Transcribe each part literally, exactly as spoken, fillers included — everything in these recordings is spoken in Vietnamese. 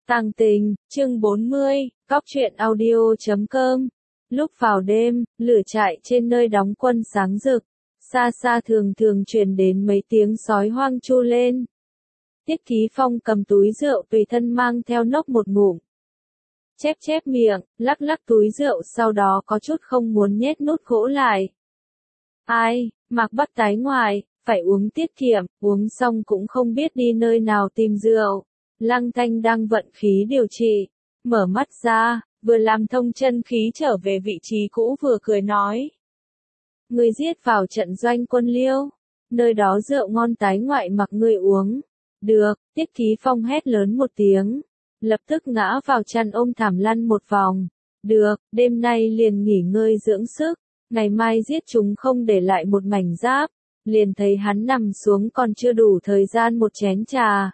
Tàng tình, chương bốn mươi, Cóc truyện audio chấm com. Lúc vào đêm, lửa trại trên nơi đóng quân sáng rực. Xa xa thường thường truyền đến mấy tiếng sói hoang tru lên. Tiết Ký Phong cầm túi rượu tùy thân mang theo nốc một ngụm. Chép chép miệng, lắc lắc túi rượu sau đó có chút không muốn nhét nút gỗ lại. Ai, Mạc Bắc tái ngoại, phải uống tiết kiệm, uống xong cũng không biết đi nơi nào tìm rượu. Lăng Thanh đang vận khí điều trị, mở mắt ra, vừa làm thông chân khí trở về vị trí cũ vừa cười nói. Người giết vào trận doanh quân Liêu, nơi đó rượu ngon tái ngoại mặc người uống. Được, Tiết Ký Phong hét lớn một tiếng, lập tức ngã vào chăn ôm thảm lăn một vòng. Được, đêm nay liền nghỉ ngơi dưỡng sức, ngày mai giết chúng không để lại một mảnh giáp. Liền thấy hắn nằm xuống còn chưa đủ thời gian một chén trà.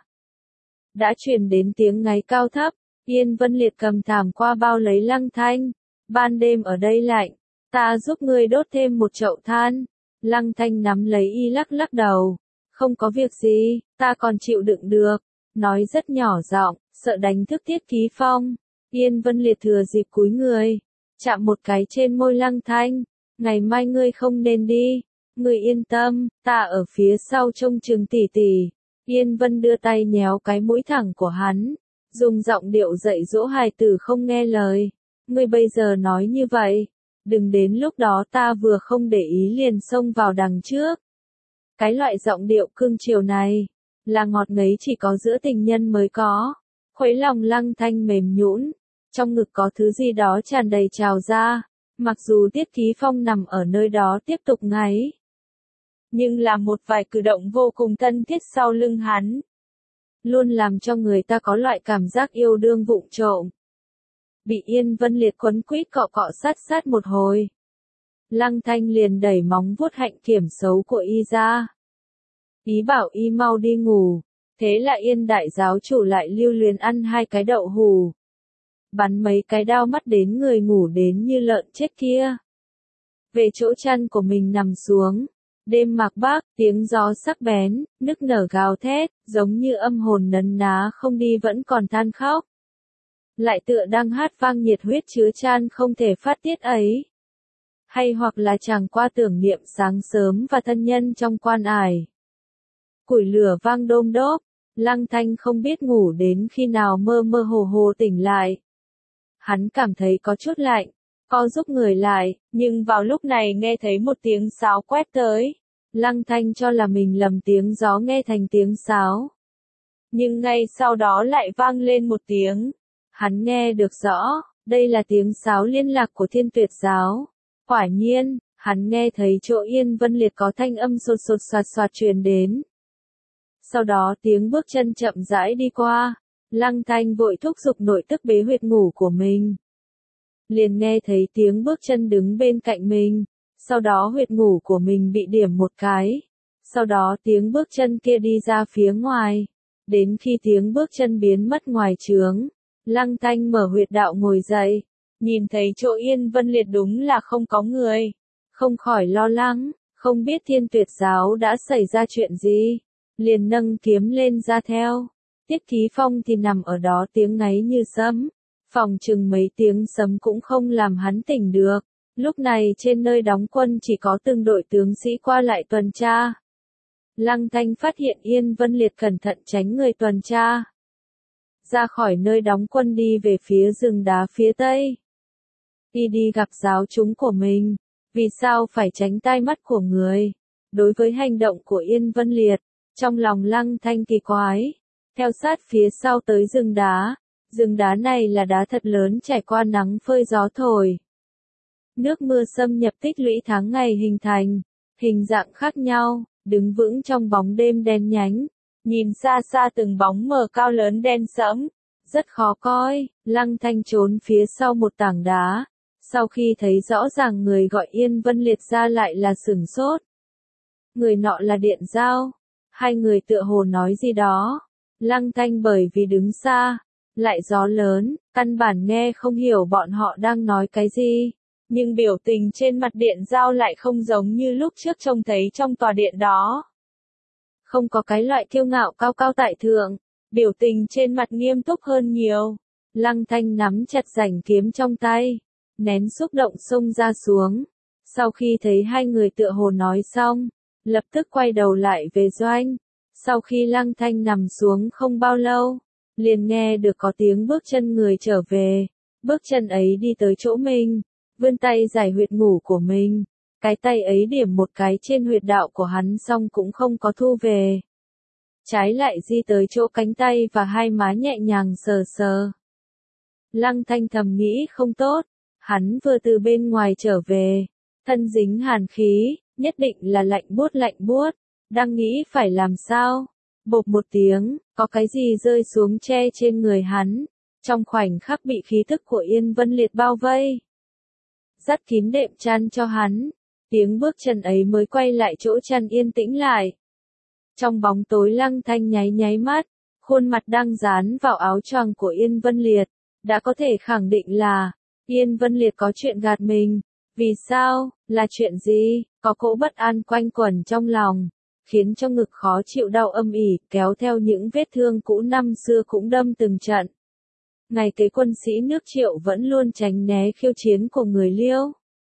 Đã truyền đến tiếng ngáy cao thấp, Yên Vân Liệt cầm thảm qua bao lấy Lăng Thanh. Ban đêm ở đây lạnh, ta giúp ngươi đốt thêm một chậu than. Lăng Thanh nắm lấy y lắc lắc đầu. Không có việc gì, ta còn chịu đựng được. Nói rất nhỏ giọng, sợ đánh thức Tiết Ký Phong. Yên Vân Liệt thừa dịp cúi người, chạm một cái trên môi Lăng Thanh. Ngày mai ngươi không nên đi. Ngươi yên tâm, ta ở phía sau trông chừng tỉ tỉ. Yên Vân đưa tay nhéo cái mũi thẳng của hắn, dùng giọng điệu dạy dỗ hài tử không nghe lời. Ngươi bây giờ nói như vậy, đừng đến lúc đó ta vừa không để ý liền xông vào đằng trước. Cái loại giọng điệu cưng chiều này, là ngọt ngấy chỉ có giữa tình nhân mới có. Khuấy lòng Lăng Thanh mềm nhũn, trong ngực có thứ gì đó tràn đầy trào ra. Mặc dù Tiết Ký Phong nằm ở nơi đó tiếp tục ngáy, nhưng là một vài cử động vô cùng thân thiết sau lưng hắn, luôn làm cho người ta có loại cảm giác yêu đương vụng trộm. Bị Yên Vân Liệt quấn quýt cọ cọ sát sát một hồi, Lăng Thanh liền đẩy móng vuốt hạnh kiểm xấu của y ra. Ý bảo y mau đi ngủ, thế là Yên đại giáo chủ lại lưu luyến ăn hai cái đậu hù. Bắn mấy cái đao mắt đến người ngủ đến như lợn chết kia. Về chỗ chăn của mình nằm xuống. Đêm Mạc Bắc, tiếng gió sắc bén, nức nở gào thét, giống như âm hồn nấn ná không đi vẫn còn than khóc. Lại tựa đang hát vang nhiệt huyết chứa chan không thể phát tiết ấy. Hay hoặc là chàng qua tưởng niệm sáng sớm và thân nhân trong quan ải. Củi lửa vang đôm đốp, Lăng Thanh không biết ngủ đến khi nào mơ mơ hồ hồ tỉnh lại. Hắn cảm thấy có chút lạnh, co giúp người lại, nhưng vào lúc này nghe thấy một tiếng sáo quét tới. Lăng Thanh cho là mình lầm tiếng gió nghe thành tiếng sáo. Nhưng ngay sau đó lại vang lên một tiếng. Hắn nghe được rõ, đây là tiếng sáo liên lạc của Thiên Tuyệt giáo. Quả nhiên, hắn nghe thấy chỗ Yên Vân Liệt có thanh âm sột sột soạt soạt truyền đến. Sau đó tiếng bước chân chậm rãi đi qua. Lăng Thanh vội thúc giục nội tức bế huyệt ngủ của mình. Liền nghe thấy tiếng bước chân đứng bên cạnh mình, sau đó huyệt ngủ của mình bị điểm một cái, sau đó tiếng bước chân kia đi ra phía ngoài, đến khi tiếng bước chân biến mất ngoài trướng, Lăng Thanh mở huyệt đạo ngồi dậy, nhìn thấy chỗ Yên Vân Liệt đúng là không có người, không khỏi lo lắng, không biết Thiên Tuyệt giáo đã xảy ra chuyện gì, liền nâng kiếm lên ra theo. Tiết Ký Phong thì nằm ở đó tiếng ngáy như sấm. Phòng chừng mấy tiếng sấm cũng không làm hắn tỉnh được. Lúc này trên nơi đóng quân chỉ có từng đội tướng sĩ qua lại tuần tra. Lăng Thanh phát hiện Yên Vân Liệt cẩn thận tránh người tuần tra. Ra khỏi nơi đóng quân đi về phía rừng đá phía tây. Y đi gặp giáo chúng của mình. Vì sao phải tránh tai mắt của người? Đối với hành động của Yên Vân Liệt, trong lòng Lăng Thanh kỳ quái. Theo sát phía sau tới rừng đá. Rừng đá này là đá thật lớn trải qua nắng phơi gió thổi. Nước mưa xâm nhập tích lũy tháng ngày hình thành, hình dạng khác nhau, đứng vững trong bóng đêm đen nhánh. Nhìn xa xa từng bóng mờ cao lớn đen sẫm, rất khó coi. Lăng Thanh trốn phía sau một tảng đá. Sau khi thấy rõ ràng người gọi Yên Vân Liệt ra lại là sửng sốt. Người nọ là Điện Giao. Hai người tựa hồ nói gì đó. Lăng Thanh bởi vì đứng xa. Lại gió lớn, căn bản nghe không hiểu bọn họ đang nói cái gì. Nhưng biểu tình trên mặt Điện Giao lại không giống như lúc trước trông thấy trong tòa điện đó. Không có cái loại kiêu ngạo cao cao tại thượng. biểu tình trên mặt nghiêm túc hơn nhiều. Lăng Thanh nắm chặt rảnh kiếm trong tay, nén xúc động xông ra xuống. Sau khi thấy hai người tựa hồ nói xong, lập tức quay đầu lại về doanh. Sau khi Lăng Thanh nằm xuống không bao lâu, liền nghe được có tiếng bước chân người trở về. Bước chân ấy đi tới chỗ mình, vươn tay giải huyệt ngủ của mình. Cái tay ấy điểm một cái trên huyệt đạo của hắn xong cũng không có thu về. Trái lại di tới chỗ cánh tay và hai má nhẹ nhàng sờ sờ. Lăng Thanh thầm nghĩ không tốt, hắn vừa từ bên ngoài trở về, thân dính hàn khí, nhất định là lạnh buốt lạnh buốt, đang nghĩ phải làm sao. Bộp một tiếng, có cái gì rơi xuống che trên người hắn, trong khoảnh khắc bị khí tức của Yên Vân Liệt bao vây. Dắt kín đệm chăn cho hắn, tiếng bước chân ấy mới quay lại chỗ chăn yên tĩnh lại. Trong bóng tối Lăng Thanh nháy nháy mắt, khuôn mặt đang dán vào áo choàng của Yên Vân Liệt, đã có thể khẳng định là, Yên Vân Liệt có chuyện gạt mình. Vì sao, là chuyện gì, có cỗ bất an quanh quẩn trong lòng, khiến cho ngực khó chịu đau âm ỉ, kéo theo những vết thương cũ năm xưa cũng đâm từng trận. Ngày kế quân sĩ nước Triệu vẫn luôn tránh né khiêu chiến của người Liêu.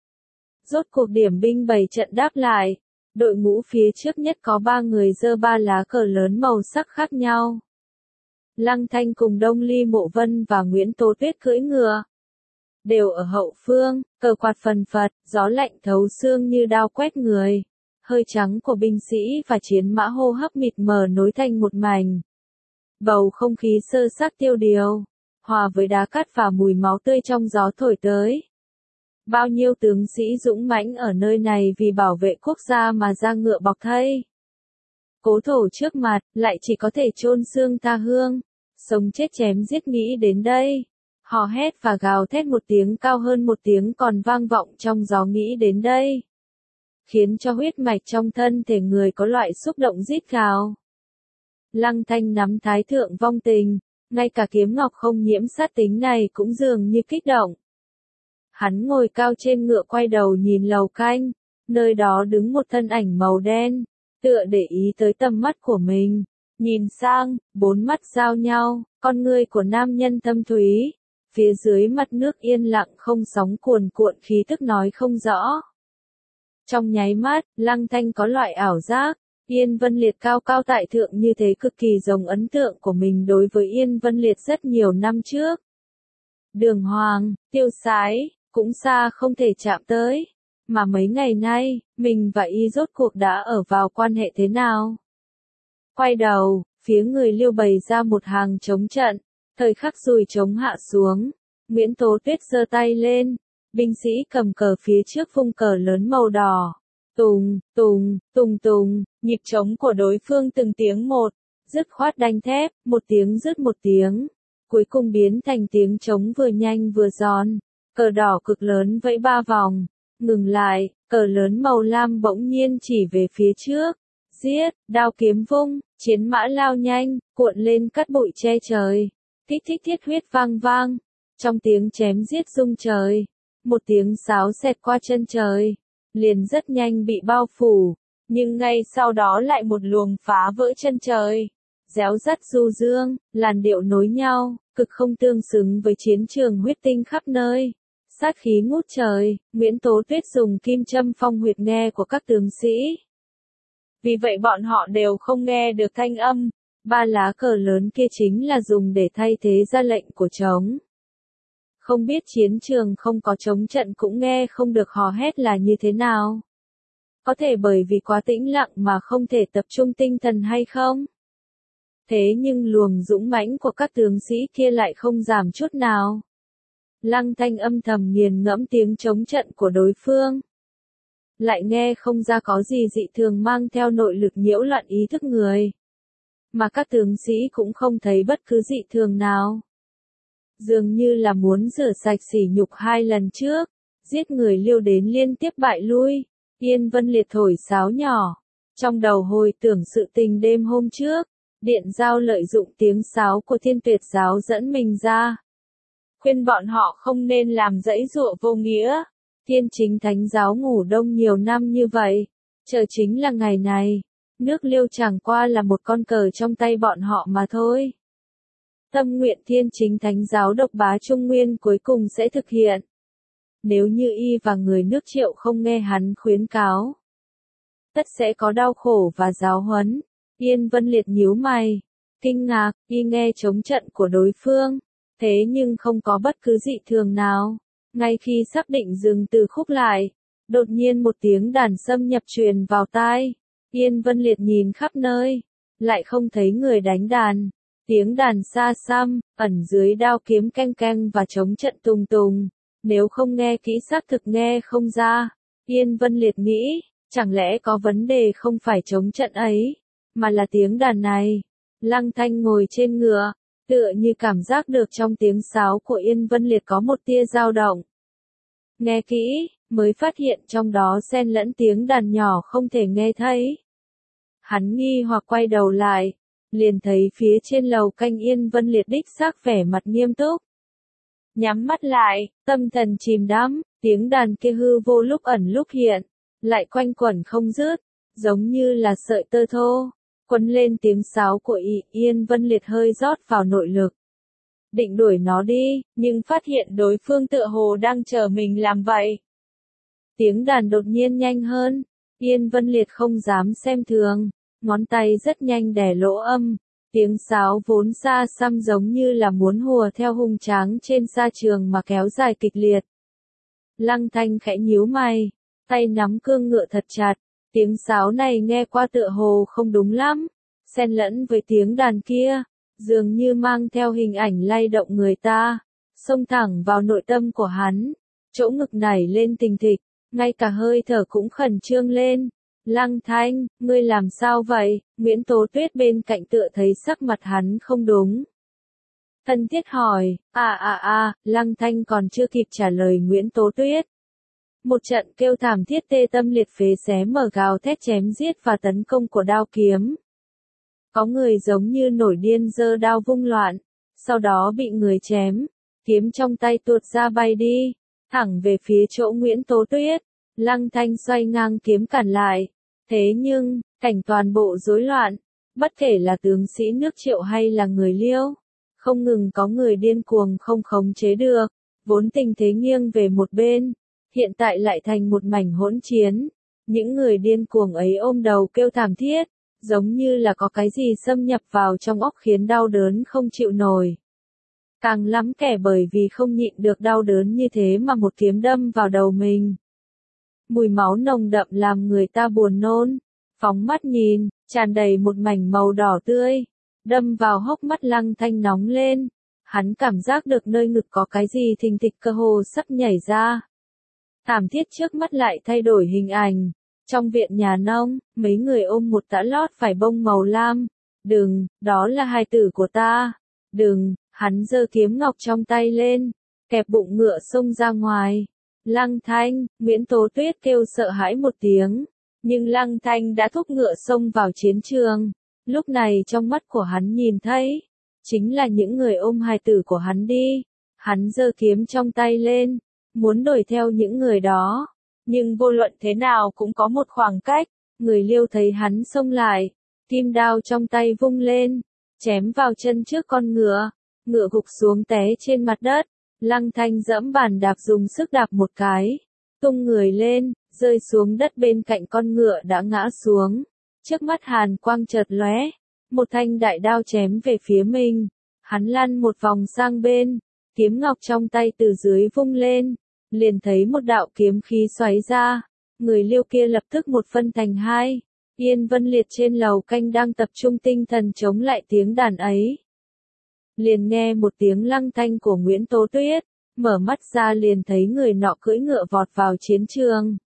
Rốt cuộc điểm binh bày trận đáp lại, đội ngũ phía trước nhất có ba người giơ ba lá cờ lớn màu sắc khác nhau. Lăng Thanh cùng Đông Ly Mộ Vân và Nguyễn Tố Tuyết cưỡi ngựa, đều ở hậu phương, cờ quạt phần phật, gió lạnh thấu xương như đao quét người. Hơi trắng của binh sĩ và chiến mã hô hấp mịt mờ nối thành một mảnh. Bầu không khí sơ xác tiêu điều, hòa với đá cát và mùi máu tươi trong gió thổi tới. Bao nhiêu tướng sĩ dũng mãnh ở nơi này vì bảo vệ quốc gia mà ra ngựa bọc thây. Cố thổ trước mặt, lại chỉ có thể chôn xương tha hương, sống chết chém giết nghĩ đến đây. Hò hét và gào thét một tiếng cao hơn một tiếng còn vang vọng trong gió nghĩ đến đây. Khiến cho huyết mạch trong thân thể người có loại xúc động rít gào. Lăng Thanh nắm thái thượng vong tình, ngay cả kiếm ngọc không nhiễm sát tính này cũng dường như kích động. Hắn ngồi cao trên ngựa quay đầu nhìn lầu canh, nơi đó đứng một thân ảnh màu đen, tựa để ý tới tầm mắt của mình. Nhìn sang, bốn mắt giao nhau, con ngươi của nam nhân thâm thúy. Phía dưới mặt nước yên lặng không sóng cuồn cuộn khí tức nói không rõ. Trong nháy mắt, Lăng Thanh có loại ảo giác, Yên Vân Liệt cao cao tại thượng như thế cực kỳ giống ấn tượng của mình đối với Yên Vân Liệt rất nhiều năm trước. Đường hoàng, tiêu sái, cũng xa không thể chạm tới. Mà mấy ngày nay, mình và y rốt cuộc đã ở vào quan hệ thế nào? Quay đầu, phía người Liêu bày ra một hàng chống trận, thời khắc dùi chống hạ xuống. Nguyễn Tố Tuyết giơ tay lên, binh sĩ cầm cờ phía trước vung cờ lớn màu đỏ. Tùng, tùng, tùng tùng, nhịp trống của đối phương từng tiếng một, dứt khoát đanh thép, một tiếng dứt một tiếng. Cuối cùng biến thành tiếng trống vừa nhanh vừa giòn, cờ đỏ cực lớn vẫy ba vòng, ngừng lại, cờ lớn màu lam bỗng nhiên chỉ về phía trước. Giết, đao kiếm vung, chiến mã lao nhanh, cuộn lên cắt bụi che trời. Thích thích thiết huyết vang vang, trong tiếng chém giết rung trời, một tiếng sáo xẹt qua chân trời, liền rất nhanh bị bao phủ, nhưng ngay sau đó lại một luồng phá vỡ chân trời, réo rắt du dương, làn điệu nối nhau, cực không tương xứng với chiến trường huyết tinh khắp nơi. Sát khí ngút trời, Nguyễn Tố Tuyết dùng kim châm phong huyệt nghe của các tướng sĩ. Vì vậy bọn họ đều không nghe được thanh âm. Ba lá cờ lớn kia chính là dùng để thay thế ra lệnh của trống. Không biết chiến trường không có trống trận cũng nghe không được hò hét là như thế nào. Có thể bởi vì quá tĩnh lặng mà không thể tập trung tinh thần hay không? Thế nhưng luồng dũng mãnh của các tướng sĩ kia lại không giảm chút nào. Lăng Thanh âm thầm nghiền ngẫm tiếng trống trận của đối phương. Lại nghe không ra có gì dị thường mang theo nội lực nhiễu loạn ý thức người. Mà các tướng sĩ cũng không thấy bất cứ dị thường nào. Dường như là muốn rửa sạch sỉ nhục hai lần trước, giết người Liêu đến liên tiếp bại lui. Yên Vân Liệt thổi sáo nhỏ, trong đầu hồi tưởng sự tình đêm hôm trước, Điện Giao lợi dụng tiếng sáo của Thiên Tuyệt giáo dẫn mình ra. Khuyên bọn họ không nên làm dãy dụa vô nghĩa. Thiên Chính Thánh giáo ngủ đông nhiều năm như vậy, chờ chính là ngày này. Nước Liêu chẳng qua là một con cờ trong tay bọn họ mà thôi. tâm nguyện thiên chính thánh giáo độc bá Trung Nguyên cuối cùng sẽ thực hiện. Nếu như y và người nước Triệu không nghe hắn khuyến cáo, tất sẽ có đau khổ và giáo huấn. Yên Vân Liệt nhíu mày, kinh ngạc, y nghe chống trận của đối phương, thế nhưng không có bất cứ dị thường nào. Ngay khi xác định dừng từ khúc lại, đột nhiên một tiếng đàn xâm nhập truyền vào tai. Yên Vân Liệt nhìn khắp nơi, lại không thấy người đánh đàn. Tiếng đàn xa xăm, ẩn dưới đao kiếm keng keng và chống trận tùng tùng. Nếu không nghe kỹ xác thực nghe không ra. Yên Vân Liệt nghĩ, chẳng lẽ có vấn đề không phải chống trận ấy, mà là tiếng đàn này. Lăng Thanh ngồi trên ngựa, tựa như cảm giác được trong tiếng sáo của Yên Vân Liệt có một tia dao động. Nghe kỹ, mới phát hiện trong đó xen lẫn tiếng đàn nhỏ không thể nghe thấy. Hắn nghi hoặc quay đầu lại, liền thấy phía trên lầu canh Yên Vân Liệt đích xác vẻ mặt nghiêm túc. Nhắm mắt lại, tâm thần chìm đắm, tiếng đàn kia hư vô lúc ẩn lúc hiện, lại quanh quẩn không dứt, giống như là sợi tơ thô, quấn lên tiếng sáo của y. Yên Vân Liệt hơi rót vào nội lực, định đuổi nó đi, nhưng phát hiện đối phương tựa hồ đang chờ mình làm vậy. Tiếng đàn đột nhiên nhanh hơn, Yên Vân Liệt không dám xem thường, ngón tay rất nhanh đè lỗ âm, tiếng sáo vốn xa xăm giống như là muốn hùa theo hung tráng trên sa trường mà kéo dài kịch liệt. Lăng Thanh khẽ nhíu mày, tay nắm cương ngựa thật chặt, tiếng sáo này nghe qua tựa hồ không đúng lắm, xen lẫn với tiếng đàn kia, dường như mang theo hình ảnh lay động người ta, xông thẳng vào nội tâm của hắn, chỗ ngực nảy lên tình thịch, ngay cả hơi thở cũng khẩn trương lên. Lăng Thanh, ngươi làm sao vậy? Nguyễn Tố Tuyết bên cạnh tựa thấy sắc mặt hắn không đúng. Thân thiết hỏi, à à à, Lăng Thanh còn chưa kịp trả lời Nguyễn Tố Tuyết. Một trận kêu thảm thiết tê tâm liệt phế xé mở gào thét chém giết và tấn công của đao kiếm. Có người giống như nổi điên giơ đao vung loạn, sau đó bị người chém, kiếm trong tay tuột ra bay đi, thẳng về phía chỗ Nguyễn Tố Tuyết. Lăng Thanh xoay ngang kiếm cản lại. Thế nhưng, cảnh toàn bộ rối loạn, bất kể là tướng sĩ nước Triệu hay là người Liêu, không ngừng có người điên cuồng không khống chế được, vốn tình thế nghiêng về một bên, hiện tại lại thành một mảnh hỗn chiến. Những người điên cuồng ấy ôm đầu kêu thảm thiết, giống như là có cái gì xâm nhập vào trong óc khiến đau đớn không chịu nổi. Càng lắm kẻ bởi vì không nhịn được đau đớn như thế mà một kiếm đâm vào đầu mình. Mùi máu nồng đậm làm người ta buồn nôn, phóng mắt nhìn, tràn đầy một mảnh màu đỏ tươi, đâm vào hốc mắt Lăng Thanh nóng lên, hắn cảm giác được nơi ngực có cái gì thình thịch cơ hồ sắp nhảy ra. Thảm thiết trước mắt lại thay đổi hình ảnh, trong viện nhà nông, mấy người ôm một tã lót vải bông màu lam, đừng, đó là hài tử của ta, đừng, hắn giơ kiếm ngọc trong tay lên, kẹp bụng ngựa xông ra ngoài. Lăng Thanh, Nguyễn Tố Tuyết kêu sợ hãi một tiếng, nhưng Lăng Thanh đã thúc ngựa xông vào chiến trường. Lúc này trong mắt của hắn nhìn thấy, chính là những người ôm hài tử của hắn đi. Hắn giơ kiếm trong tay lên, muốn đuổi theo những người đó, nhưng vô luận thế nào cũng có một khoảng cách. Người Liêu thấy hắn xông lại, kim đao trong tay vung lên, chém vào chân trước con ngựa, ngựa gục xuống té trên mặt đất. Lăng Thanh dẫm bàn đạp dùng sức đạp một cái, tung người lên, rơi xuống đất bên cạnh con ngựa đã ngã xuống. Trước mắt hàn quang chợt lóe, một thanh đại đao chém về phía mình. Hắn lăn một vòng sang bên, kiếm ngọc trong tay từ dưới vung lên, liền thấy một đạo kiếm khí xoáy ra. Người Liêu kia lập tức một phân thành hai. Yên Vân Liệt trên lầu canh đang tập trung tinh thần chống lại tiếng đàn ấy. Liền nghe một tiếng Lăng Thanh của Nguyễn Tố Tuyết, mở mắt ra liền thấy người nọ cưỡi ngựa vọt vào chiến trường.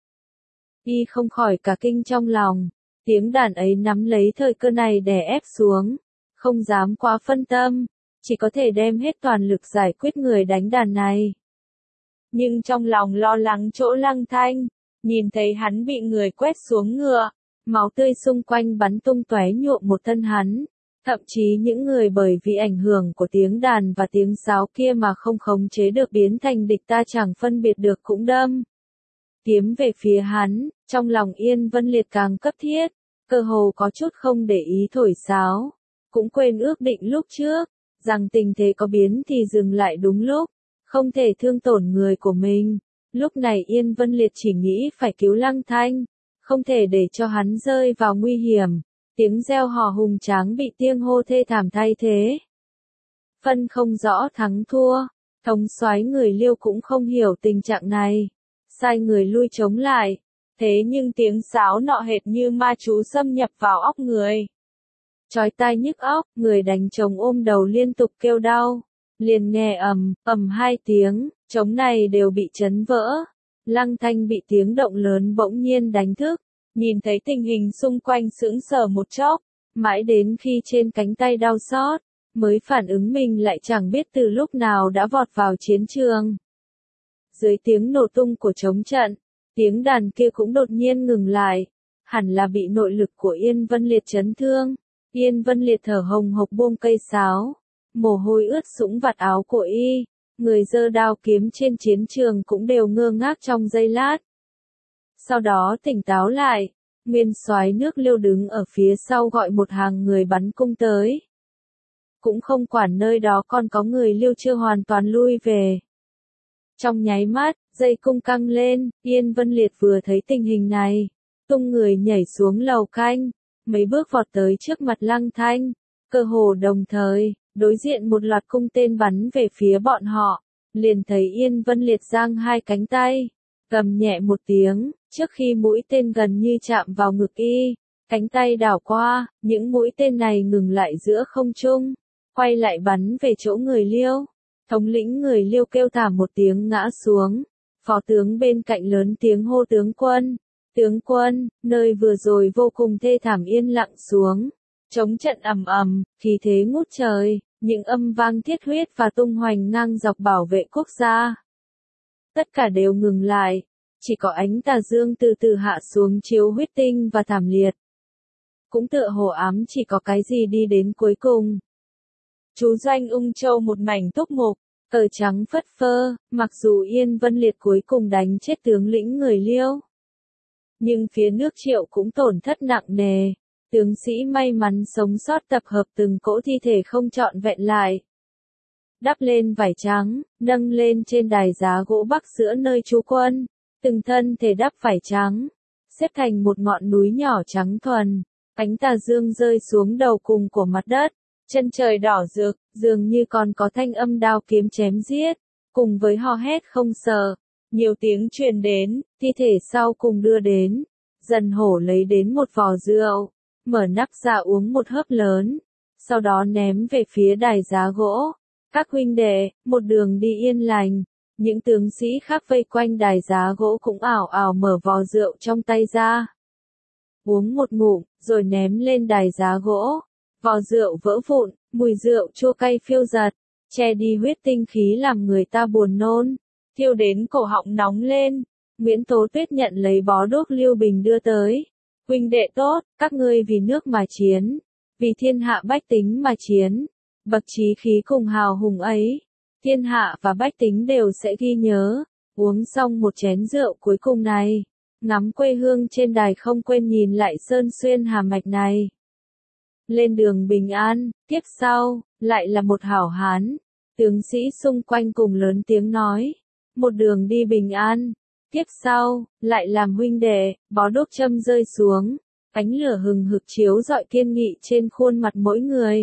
Y không khỏi cả kinh trong lòng, tiếng đàn ấy nắm lấy thời cơ này đè ép xuống, không dám quá phân tâm, chỉ có thể đem hết toàn lực giải quyết người đánh đàn này. Nhưng trong lòng lo lắng chỗ Lăng Thanh, nhìn thấy hắn bị người quét xuống ngựa, máu tươi xung quanh bắn tung tóe nhuộm một thân hắn. Thậm chí những người bởi vì ảnh hưởng của tiếng đàn và tiếng sáo kia mà không khống chế được biến thành địch ta chẳng phân biệt được cũng đâm kiếm về phía hắn. Trong lòng Yên Vân Liệt càng cấp thiết, cơ hồ có chút không để ý thổi sáo, cũng quên ước định lúc trước, rằng tình thế có biến thì dừng lại đúng lúc, không thể thương tổn người của mình. Lúc này Yên Vân Liệt chỉ nghĩ phải cứu Lăng Thanh, không thể để cho hắn rơi vào nguy hiểm. Tiếng reo hò hùng tráng bị tiếng hô thê thảm thay thế. Phân không rõ thắng thua, thống soái người Liêu cũng không hiểu tình trạng này, sai người lui chống lại. Thế nhưng tiếng sáo nọ hệt như ma chú xâm nhập vào óc người. Chói tai nhức óc, người đánh trống ôm đầu liên tục kêu đau. Liền nghe ầm, ầm hai tiếng, trống này đều bị chấn vỡ. Lăng Thanh bị tiếng động lớn bỗng nhiên đánh thức, nhìn thấy tình hình xung quanh sững sờ một chốc, mãi đến khi trên cánh tay đau xót, mới phản ứng mình lại chẳng biết từ lúc nào đã vọt vào chiến trường. Dưới tiếng nổ tung của trống trận, tiếng đàn kia cũng đột nhiên ngừng lại, hẳn là bị nội lực của Yên Vân Liệt chấn thương. Yên Vân Liệt thở hồng hộc buông cây sáo, mồ hôi ướt sũng vạt áo của y, người giơ đao kiếm trên chiến trường cũng đều ngơ ngác trong giây lát. Sau đó tỉnh táo lại, nguyên soái nước Liêu đứng ở phía sau gọi một hàng người bắn cung tới. Cũng không quản nơi đó còn có người Liêu chưa hoàn toàn lui về. Trong nháy mắt, dây cung căng lên, Yên Vân Liệt vừa thấy tình hình này, tung người nhảy xuống lầu canh, mấy bước vọt tới trước mặt Lăng Thanh, cơ hồ đồng thời, đối diện một loạt cung tên bắn về phía bọn họ, liền thấy Yên Vân Liệt giang hai cánh tay, gầm nhẹ một tiếng, trước khi mũi tên gần như chạm vào ngực y, cánh tay đảo qua, những mũi tên này ngừng lại giữa không trung, quay lại bắn về chỗ người Liêu. Thống lĩnh người Liêu kêu thảm một tiếng ngã xuống, phó tướng bên cạnh lớn tiếng hô tướng quân, tướng quân, nơi vừa rồi vô cùng thê thảm yên lặng xuống, chống trận ầm ầm, khí thế ngút trời, những âm vang thiết huyết và tung hoành ngang dọc bảo vệ quốc gia. Tất cả đều ngừng lại, chỉ có ánh tà dương từ từ hạ xuống chiếu huyết tinh và thảm liệt. Cũng tựa hồ ám chỉ có cái gì đi đến cuối cùng. Chú doanh Ung Châu một mảnh túc mục, cờ trắng phất phơ, mặc dù Yên Vân Liệt cuối cùng đánh chết tướng lĩnh người Liêu. Nhưng phía nước Triệu cũng tổn thất nặng nề, tướng sĩ may mắn sống sót tập hợp từng cỗ thi thể không trọn vẹn lại. Đắp lên vải trắng, nâng lên trên đài giá gỗ bắc giữa nơi trú quân, từng thân thể đắp vải trắng, xếp thành một ngọn núi nhỏ trắng thuần, ánh tà dương rơi xuống đầu cùng của mặt đất. Chân trời đỏ rực, dường như còn có thanh âm đao kiếm chém giết, cùng với hò hét không sợ. Nhiều tiếng truyền đến, thi thể sau cùng đưa đến. Dần Hổ lấy đến một vò rượu, mở nắp ra uống một hớp lớn, sau đó ném về phía đài giá gỗ. Các huynh đệ, một đường đi yên lành. Những tướng sĩ khác vây quanh đài giá gỗ cũng ảo ảo mở vò rượu trong tay ra. Uống một ngụm, rồi ném lên đài giá gỗ. Vò rượu vỡ vụn, mùi rượu chua cay phiêu dật, che đi huyết tinh khí làm người ta buồn nôn, thiêu đến cổ họng nóng lên. Nguyễn Tố Tuyết nhận lấy bó đuốc Lưu Bình đưa tới. Huynh đệ tốt, các ngươi vì nước mà chiến, vì thiên hạ bách tính mà chiến. Bậc chí khí cùng hào hùng ấy, thiên hạ và bách tính đều sẽ ghi nhớ. Uống xong một chén rượu cuối cùng này, ngắm quê hương trên đài không quên nhìn lại sơn xuyên hà mạch này. Lên đường bình an, tiếp sau, lại là một hảo hán. Tướng sĩ xung quanh cùng lớn tiếng nói. Một đường đi bình an, tiếp sau, lại làm huynh đệ, bó đuốc châm rơi xuống. Ánh lửa hừng hực chiếu rọi kiên nghị trên khuôn mặt mỗi người.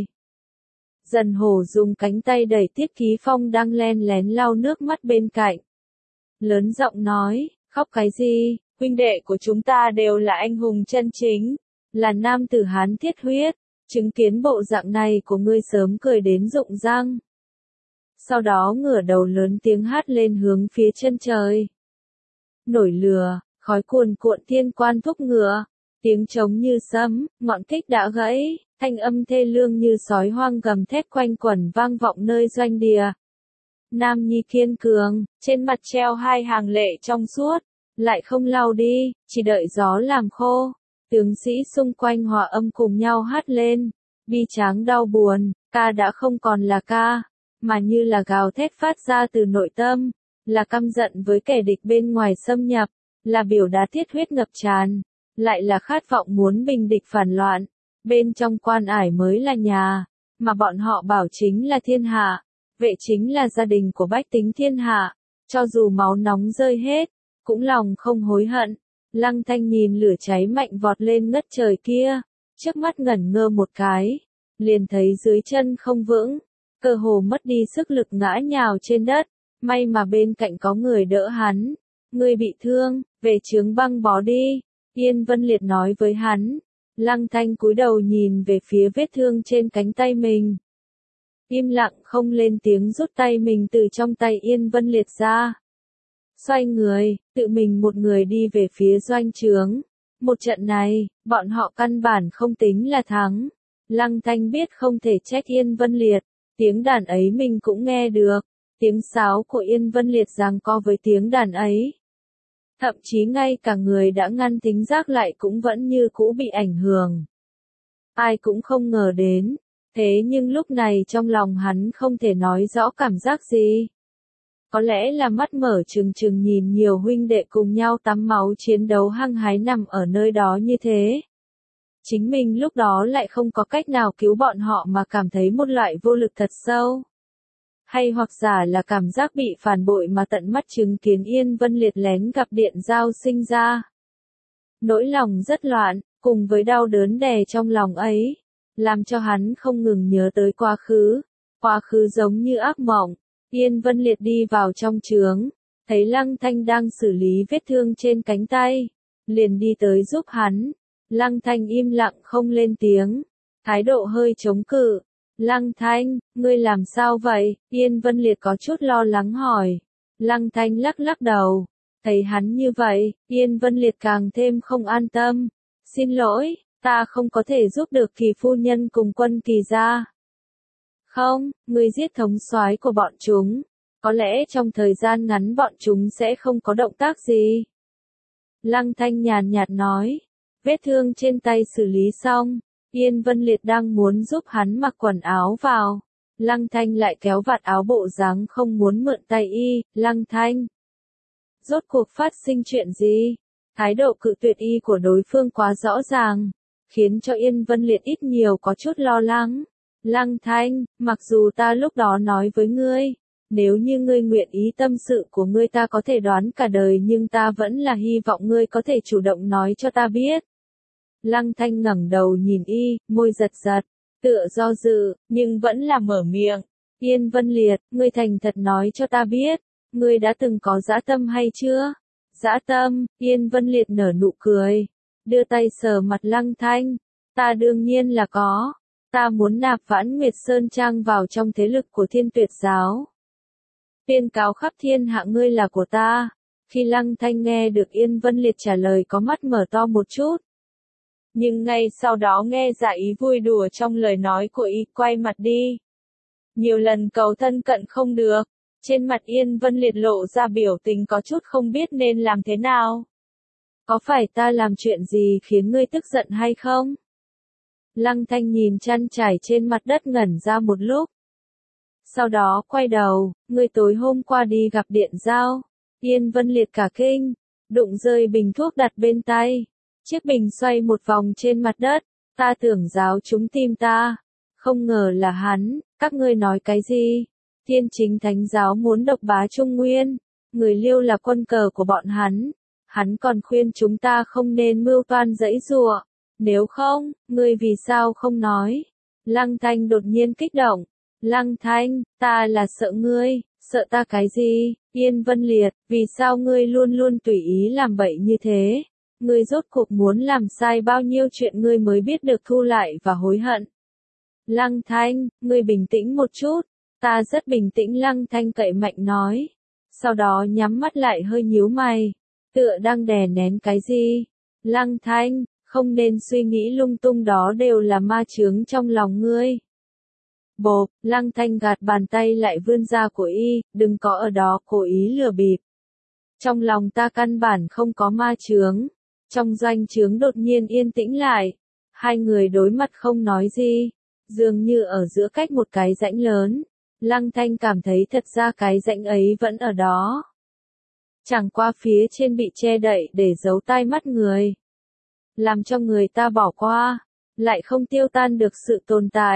Dần Hổ dùng cánh tay đẩy Tiết Ký Phong đang len lén lau nước mắt bên cạnh. Lớn giọng nói, khóc cái gì, huynh đệ của chúng ta đều là anh hùng chân chính, là nam tử Hán thiết huyết. Chứng kiến bộ dạng này của ngươi sớm cười đến rụng răng. Sau đó ngửa đầu lớn tiếng hát lên hướng phía chân trời. Nổi lửa, khói cuồn cuộn thiên quan thúc ngựa, tiếng trống như sấm, ngọn kích đã gãy, thanh âm thê lương như sói hoang gầm thét quanh quẩn vang vọng nơi doanh địa. Nam nhi kiên cường, trên mặt treo hai hàng lệ trong suốt, lại không lau đi, chỉ đợi gió làm khô. Tướng sĩ xung quanh hòa âm cùng nhau hát lên, bi tráng đau buồn, ca đã không còn là ca, mà như là gào thét phát ra từ nội tâm, là căm giận với kẻ địch bên ngoài xâm nhập, là biểu đạt thiết huyết ngập tràn, lại là khát vọng muốn bình địch phản loạn, bên trong quan ải mới là nhà, mà bọn họ bảo chính là thiên hạ, vệ chính là gia đình của bách tính thiên hạ, cho dù máu nóng rơi hết, cũng lòng không hối hận. Lăng Thanh nhìn lửa cháy mạnh vọt lên ngất trời kia, trước mắt ngẩn ngơ một cái, liền thấy dưới chân không vững, cơ hồ mất đi sức lực ngã nhào trên đất, may mà bên cạnh có người đỡ hắn. Ngươi bị thương, về chướng băng bó đi, Yên Vân Liệt nói với hắn. Lăng Thanh cúi đầu nhìn về phía vết thương trên cánh tay mình. Im lặng không lên tiếng rút tay mình từ trong tay Yên Vân Liệt ra. Xoay người, tự mình một người đi về phía doanh trướng. Một trận này, bọn họ căn bản không tính là thắng. Lăng Thanh biết không thể trách Yên Vân Liệt, tiếng đàn ấy mình cũng nghe được. Tiếng sáo của Yên Vân Liệt giằng co với tiếng đàn ấy. Thậm chí ngay cả người đã ngăn thính giác lại cũng vẫn như cũ bị ảnh hưởng. Ai cũng không ngờ đến, thế nhưng lúc này trong lòng hắn không thể nói rõ cảm giác gì. Có lẽ là mắt mở trừng trừng nhìn nhiều huynh đệ cùng nhau tắm máu chiến đấu hăng hái nằm ở nơi đó như thế. Chính mình lúc đó lại không có cách nào cứu bọn họ mà cảm thấy một loại vô lực thật sâu. Hay hoặc giả là cảm giác bị phản bội mà tận mắt chứng kiến Yên Vân Liệt lén gặp Điện Giao sinh ra. Nỗi lòng rất loạn, cùng với đau đớn đè trong lòng ấy, làm cho hắn không ngừng nhớ tới quá khứ. Quá khứ giống như ác mộng. Yên Vân Liệt đi vào trong trướng, thấy Lăng Thanh đang xử lý vết thương trên cánh tay, liền đi tới giúp hắn. Lăng Thanh im lặng không lên tiếng, thái độ hơi chống cự. Lăng Thanh, ngươi làm sao vậy? Yên Vân Liệt có chút lo lắng hỏi. Lăng Thanh lắc lắc đầu, thấy hắn như vậy, Yên Vân Liệt càng thêm không an tâm. Xin lỗi, ta không có thể giúp được Kỳ phu nhân cùng Quân Kỳ gia. Không, ngươi giết thống soái của bọn chúng, có lẽ trong thời gian ngắn bọn chúng sẽ không có động tác gì. Lăng Thanh nhàn nhạt nói, vết thương trên tay xử lý xong. Yên Vân Liệt đang muốn giúp hắn mặc quần áo vào. Lăng Thanh lại kéo vạt áo bộ dáng không muốn mượn tay y. Lăng Thanh, rốt cuộc phát sinh chuyện gì? Thái độ cự tuyệt y của đối phương quá rõ ràng, khiến cho Yên Vân Liệt ít nhiều có chút lo lắng. Lăng Thanh, mặc dù ta lúc đó nói với ngươi, nếu như ngươi nguyện ý tâm sự của ngươi ta có thể đoán cả đời, nhưng ta vẫn là hy vọng ngươi có thể chủ động nói cho ta biết. Lăng Thanh ngẩng đầu nhìn y, môi giật giật, tựa do dự, nhưng vẫn là mở miệng. Yên Vân Liệt, ngươi thành thật nói cho ta biết, ngươi đã từng có dã tâm hay chưa? Dã tâm? Yên Vân Liệt nở nụ cười, đưa tay sờ mặt Lăng Thanh. Ta đương nhiên là có. Ta muốn nạp Vãn Nguyệt Sơn Trang vào trong thế lực của Thiên Tuyệt giáo. Tuyên cáo khắp thiên hạ ngươi là của ta. Khi Lăng Thanh nghe được Yên Vân Liệt trả lời có mắt mở to một chút. Nhưng ngay sau đó nghe ra ý vui đùa trong lời nói của y, quay mặt đi. Nhiều lần cầu thân cận không được, trên mặt Yên Vân Liệt lộ ra biểu tình có chút không biết nên làm thế nào. Có phải ta làm chuyện gì khiến ngươi tức giận hay không? Lăng Thanh nhìn chăn trải trên mặt đất ngẩn ra một lúc. Sau đó quay đầu, ngươi tối hôm qua đi gặp Điện Giao. Yên Vân Liệt cả kinh, đụng rơi bình thuốc đặt bên tay. Chiếc bình xoay một vòng trên mặt đất, ta tưởng giáo chúng tìm ta. Không ngờ là hắn, các ngươi nói cái gì? Thiên Chính Thánh giáo muốn độc bá Trung Nguyên, người Liêu là quân cờ của bọn hắn. Hắn còn khuyên chúng ta không nên mưu toan giãy giụa. Nếu không, ngươi vì sao không nói? Lăng Thanh đột nhiên kích động. Lăng Thanh, ta là sợ ngươi, sợ ta cái gì? Yên Vân Liệt, vì sao ngươi luôn luôn tùy ý làm bậy như thế? Ngươi rốt cuộc muốn làm sai bao nhiêu chuyện ngươi mới biết được thu lại và hối hận? Lăng Thanh, ngươi bình tĩnh một chút. Ta rất bình tĩnh. Lăng Thanh cậy mạnh nói. Sau đó nhắm mắt lại hơi nhíu mày. Tựa đang đè nén cái gì? Lăng Thanh, không nên suy nghĩ lung tung, đó đều là ma chướng trong lòng ngươi. Bộp, Lăng Thanh gạt bàn tay lại vươn ra của y, đừng có ở đó cố ý lừa bịp. Trong lòng ta căn bản không có ma chướng. Trong doanh trướng đột nhiên yên tĩnh lại. Hai người đối mặt không nói gì. Dường như ở giữa cách một cái rãnh lớn. Lăng Thanh cảm thấy thật ra cái rãnh ấy vẫn ở đó. Chẳng qua phía trên bị che đậy để giấu tai mắt người. Làm cho người ta bỏ qua. Lại không tiêu tan được sự tồn tại.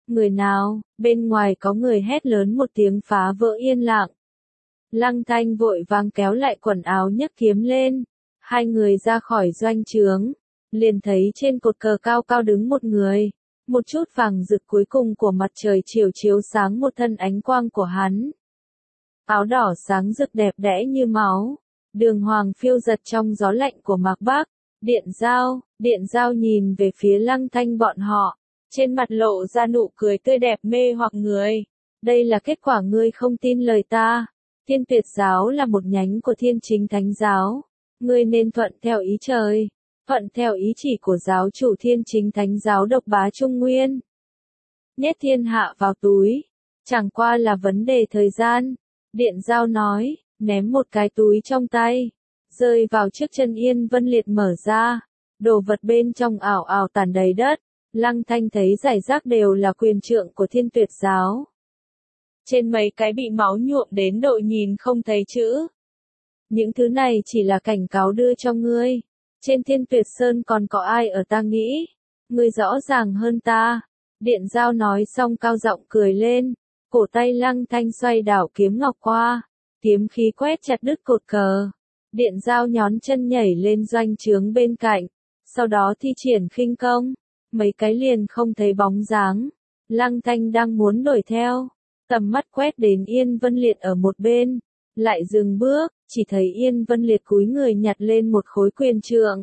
Người nào? Bên ngoài có người hét lớn một tiếng phá vỡ yên lặng. Lăng Thanh vội vàng kéo lại quần áo nhấc kiếm lên. Hai người ra khỏi doanh trướng. Liền thấy trên cột cờ cao cao đứng một người. Một chút vàng rực cuối cùng của mặt trời chiều chiếu sáng một thân ánh quang của hắn. Áo đỏ sáng rực đẹp đẽ như máu. Đường hoàng phiêu giật trong gió lạnh của mạc Bắc. Điện Giao, Điện Giao nhìn về phía Lăng Thanh bọn họ. Trên mặt lộ ra nụ cười tươi đẹp mê hoặc người. Đây là kết quả ngươi không tin lời ta. Thiên Tuyệt giáo là một nhánh của Thiên Chính Thánh giáo. Ngươi nên thuận theo ý trời. Thuận theo ý chỉ của giáo chủ Thiên Chính Thánh giáo độc bá Trung Nguyên. Nhét thiên hạ vào túi. Chẳng qua là vấn đề thời gian. Điện Giao nói, ném một cái túi trong tay. Rơi vào trước chân Yên Vân Liệt mở ra. Đồ vật bên trong ảo ảo tàn đầy đất. Lăng Thanh thấy rải rác đều là quyền trượng của Thiên Tuyệt giáo. Trên mấy cái bị máu nhuộm đến độ nhìn không thấy chữ. Những thứ này chỉ là cảnh cáo đưa cho ngươi. Trên Thiên Tuyệt Sơn còn có ai ở ta nghĩ? Ngươi rõ ràng hơn ta. Điện Giao nói xong cao giọng cười lên. Cổ tay Lăng Thanh xoay đảo kiếm ngọc qua. Kiếm khí quét chặt đứt cột cờ. Điện Giao nhón chân nhảy lên doanh trướng bên cạnh. Sau đó thi triển khinh công. Mấy cái liền không thấy bóng dáng. Lăng Thanh đang muốn đuổi theo. Tầm mắt quét đến Yên Vân Liệt ở một bên. Lại dừng bước, chỉ thấy Yên Vân Liệt cúi người nhặt lên một khối quyền trượng.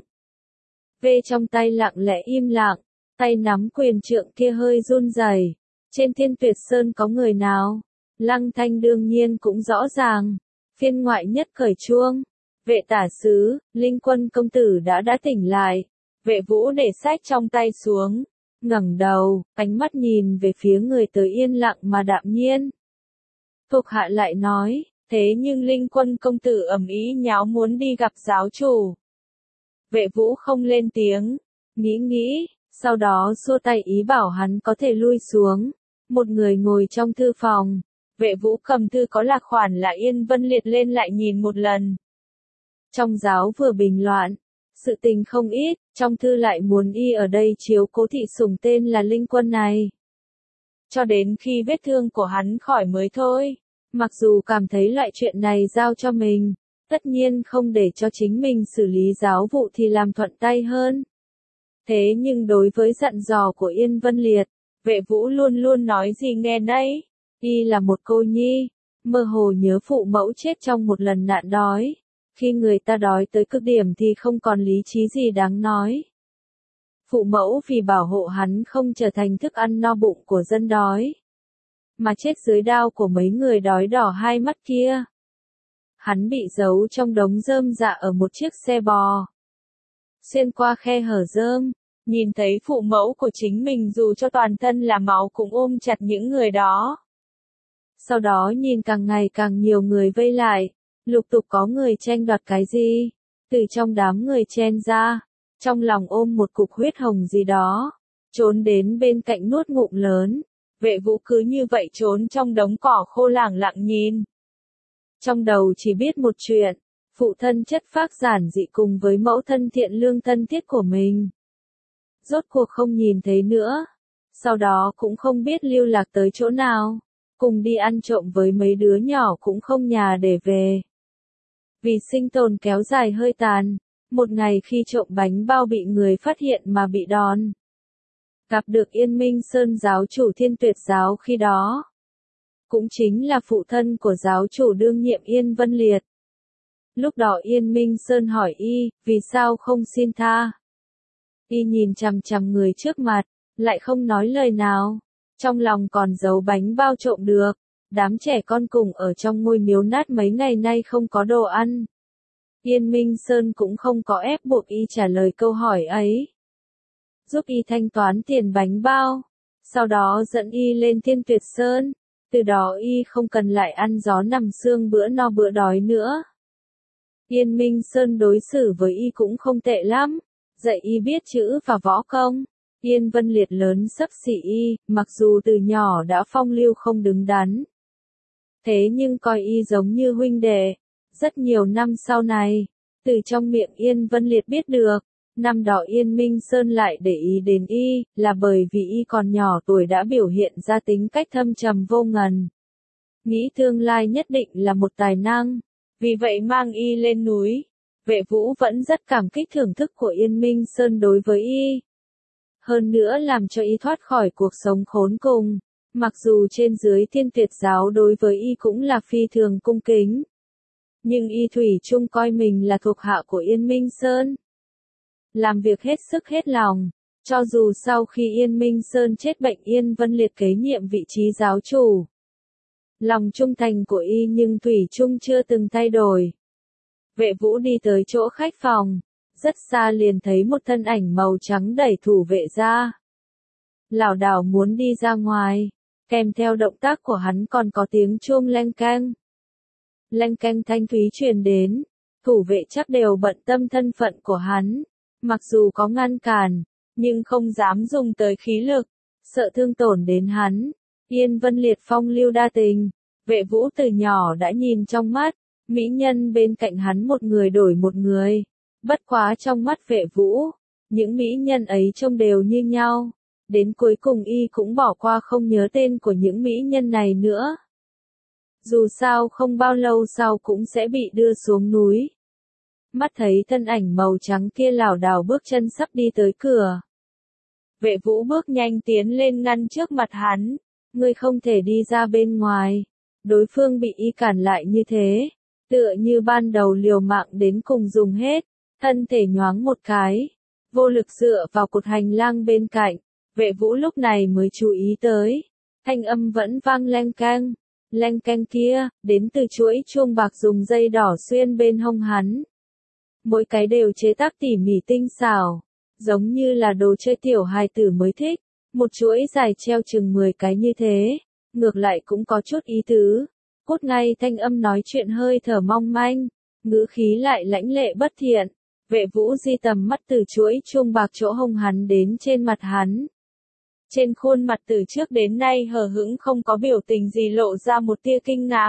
Vê trong tay lặng lẽ im lặng. Tay nắm quyền trượng kia hơi run rẩy. Trên Thiên Tuyệt Sơn có người nào? Lăng Thanh đương nhiên cũng rõ ràng. Phiên ngoại nhất khởi chuông. Vệ tả sứ, Linh Quân công tử đã đã tỉnh lại. Vệ Vũ để sách trong tay xuống. Ngẩng đầu, ánh mắt nhìn về phía người tới yên lặng mà đạm nhiên. Thuộc hạ lại nói, thế nhưng Linh Quân công tử ầm ĩ nháo muốn đi gặp giáo chủ. Vệ Vũ không lên tiếng, nghĩ nghĩ, sau đó xua tay ý bảo hắn có thể lui xuống. Một người ngồi trong thư phòng. Vệ Vũ cầm thư có lạc khoản là Yên Vân Liệt lên lại nhìn một lần. Trong giáo vừa bình loạn. Sự tình không ít, trong thư lại muốn y ở đây chiếu cố thị sủng tên là Linh Quân này. Cho đến khi vết thương của hắn khỏi mới thôi. Mặc dù cảm thấy loại chuyện này giao cho mình, tất nhiên không để cho chính mình xử lý giáo vụ thì làm thuận tay hơn. Thế nhưng đối với dặn dò của Yên Vân Liệt, Vệ Vũ luôn luôn nói gì nghe nấy. Y là một cô nhi, mơ hồ nhớ phụ mẫu chết trong một lần nạn đói. Khi người ta đói tới cực điểm thì không còn lý trí gì đáng nói. Phụ mẫu vì bảo hộ hắn không trở thành thức ăn no bụng của dân đói, mà chết dưới đao của mấy người đói đỏ hai mắt kia. Hắn bị giấu trong đống rơm rạ ở một chiếc xe bò. Xuyên qua khe hở rơm, nhìn thấy phụ mẫu của chính mình dù cho toàn thân là máu cũng ôm chặt những người đó. Sau đó nhìn càng ngày càng nhiều người vây lại. Lục tục có người tranh đoạt cái gì, từ trong đám người chen ra, trong lòng ôm một cục huyết hồng gì đó, trốn đến bên cạnh nuốt ngụm lớn. Vệ Vũ cứ như vậy trốn trong đống cỏ khô lẳng lặng nhìn. Trong đầu chỉ biết một chuyện, phụ thân chất phác giản dị cùng với mẫu thân thiện lương thân thiết của mình. Rốt cuộc không nhìn thấy nữa, sau đó cũng không biết lưu lạc tới chỗ nào, cùng đi ăn trộm với mấy đứa nhỏ cũng không nhà để về. Vì sinh tồn kéo dài hơi tàn, một ngày khi trộm bánh bao bị người phát hiện mà bị đòn. Gặp được Yên Minh Sơn giáo chủ Thiên Tuyệt giáo khi đó. Cũng chính là phụ thân của giáo chủ đương nhiệm Yên Vân Liệt. Lúc đó Yên Minh Sơn hỏi y, vì sao không xin tha? Y nhìn chằm chằm người trước mặt, lại không nói lời nào. Trong lòng còn giấu bánh bao trộm được. Đám trẻ con cùng ở trong ngôi miếu nát mấy ngày nay không có đồ ăn. Yên Minh Sơn cũng không có ép buộc y trả lời câu hỏi ấy. Giúp y thanh toán tiền bánh bao. Sau đó dẫn y lên Thiên Tuyệt Sơn. Từ đó y không cần lại ăn gió nằm sương bữa no bữa đói nữa. Yên Minh Sơn đối xử với y cũng không tệ lắm. Dạy y biết chữ và võ công. Yên Vân Liệt lớn xấp xỉ y, mặc dù từ nhỏ đã phong lưu không đứng đắn. Thế nhưng coi y giống như huynh đệ. Rất nhiều năm sau này, từ trong miệng Yên Vân Liệt biết được, Năm đó Yên Minh Sơn lại để ý đến y, là bởi vì y còn nhỏ tuổi đã biểu hiện ra tính cách thâm trầm vô ngần. Nghĩ tương lai nhất định là một tài năng, vì vậy mang y lên núi. Vệ Vũ vẫn rất cảm kích thưởng thức của Yên Minh Sơn đối với y. Hơn nữa làm cho y thoát khỏi cuộc sống khốn cùng. Mặc dù trên dưới Thiên Tuyệt giáo đối với y cũng là phi thường cung kính. Nhưng y thủy chung coi mình là thuộc hạ của Yên Minh Sơn. Làm việc hết sức hết lòng. Cho dù sau khi Yên Minh Sơn chết bệnh Yên Vân Liệt kế nhiệm vị trí giáo chủ. Lòng trung thành của y nhưng thủy chung chưa từng thay đổi. Vệ Vũ đi tới chỗ khách phòng. Rất xa liền thấy một thân ảnh màu trắng đẩy thủ vệ ra. Lảo đảo muốn đi ra ngoài. Kèm theo động tác của hắn còn có tiếng chuông leng keng. Leng keng thanh thúy truyền đến. Thủ vệ chắc đều bận tâm thân phận của hắn. Mặc dù có ngăn cản, nhưng không dám dùng tới khí lực. Sợ thương tổn đến hắn. Yên Vân Liệt phong lưu đa tình. Vệ Vũ từ nhỏ đã nhìn trong mắt. Mỹ nhân bên cạnh hắn một người đổi một người. Bất quá trong mắt Vệ Vũ, những mỹ nhân ấy trông đều như nhau. Đến cuối cùng y cũng bỏ qua không nhớ tên của những mỹ nhân này nữa. Dù sao không bao lâu sau cũng sẽ bị đưa xuống núi. Mắt thấy thân ảnh màu trắng kia lảo đảo bước chân sắp đi tới cửa. Vệ Vũ bước nhanh tiến lên ngăn trước mặt hắn. Ngươi không thể đi ra bên ngoài. Đối phương bị y cản lại như thế. Tựa như ban đầu liều mạng đến cùng dùng hết. Thân thể nhoáng một cái. Vô lực dựa vào cột hành lang bên cạnh. Vệ Vũ lúc này mới chú ý tới. Thanh âm vẫn vang leng keng. Leng keng kia, đến từ chuỗi chuông bạc dùng dây đỏ xuyên bên hông hắn. Mỗi cái đều chế tác tỉ mỉ tinh xảo. Giống như là đồ chơi tiểu hài tử mới thích. Một chuỗi dài treo chừng mười cái như thế. Ngược lại cũng có chút ý tứ. Cốt ngay thanh âm nói chuyện hơi thở mong manh. Ngữ khí lại lãnh lệ bất thiện. Vệ Vũ di tầm mắt từ chuỗi chuông bạc chỗ hông hắn đến trên mặt hắn. Trên khuôn mặt từ trước đến nay hờ hững không có biểu tình gì lộ ra một tia kinh ngạc.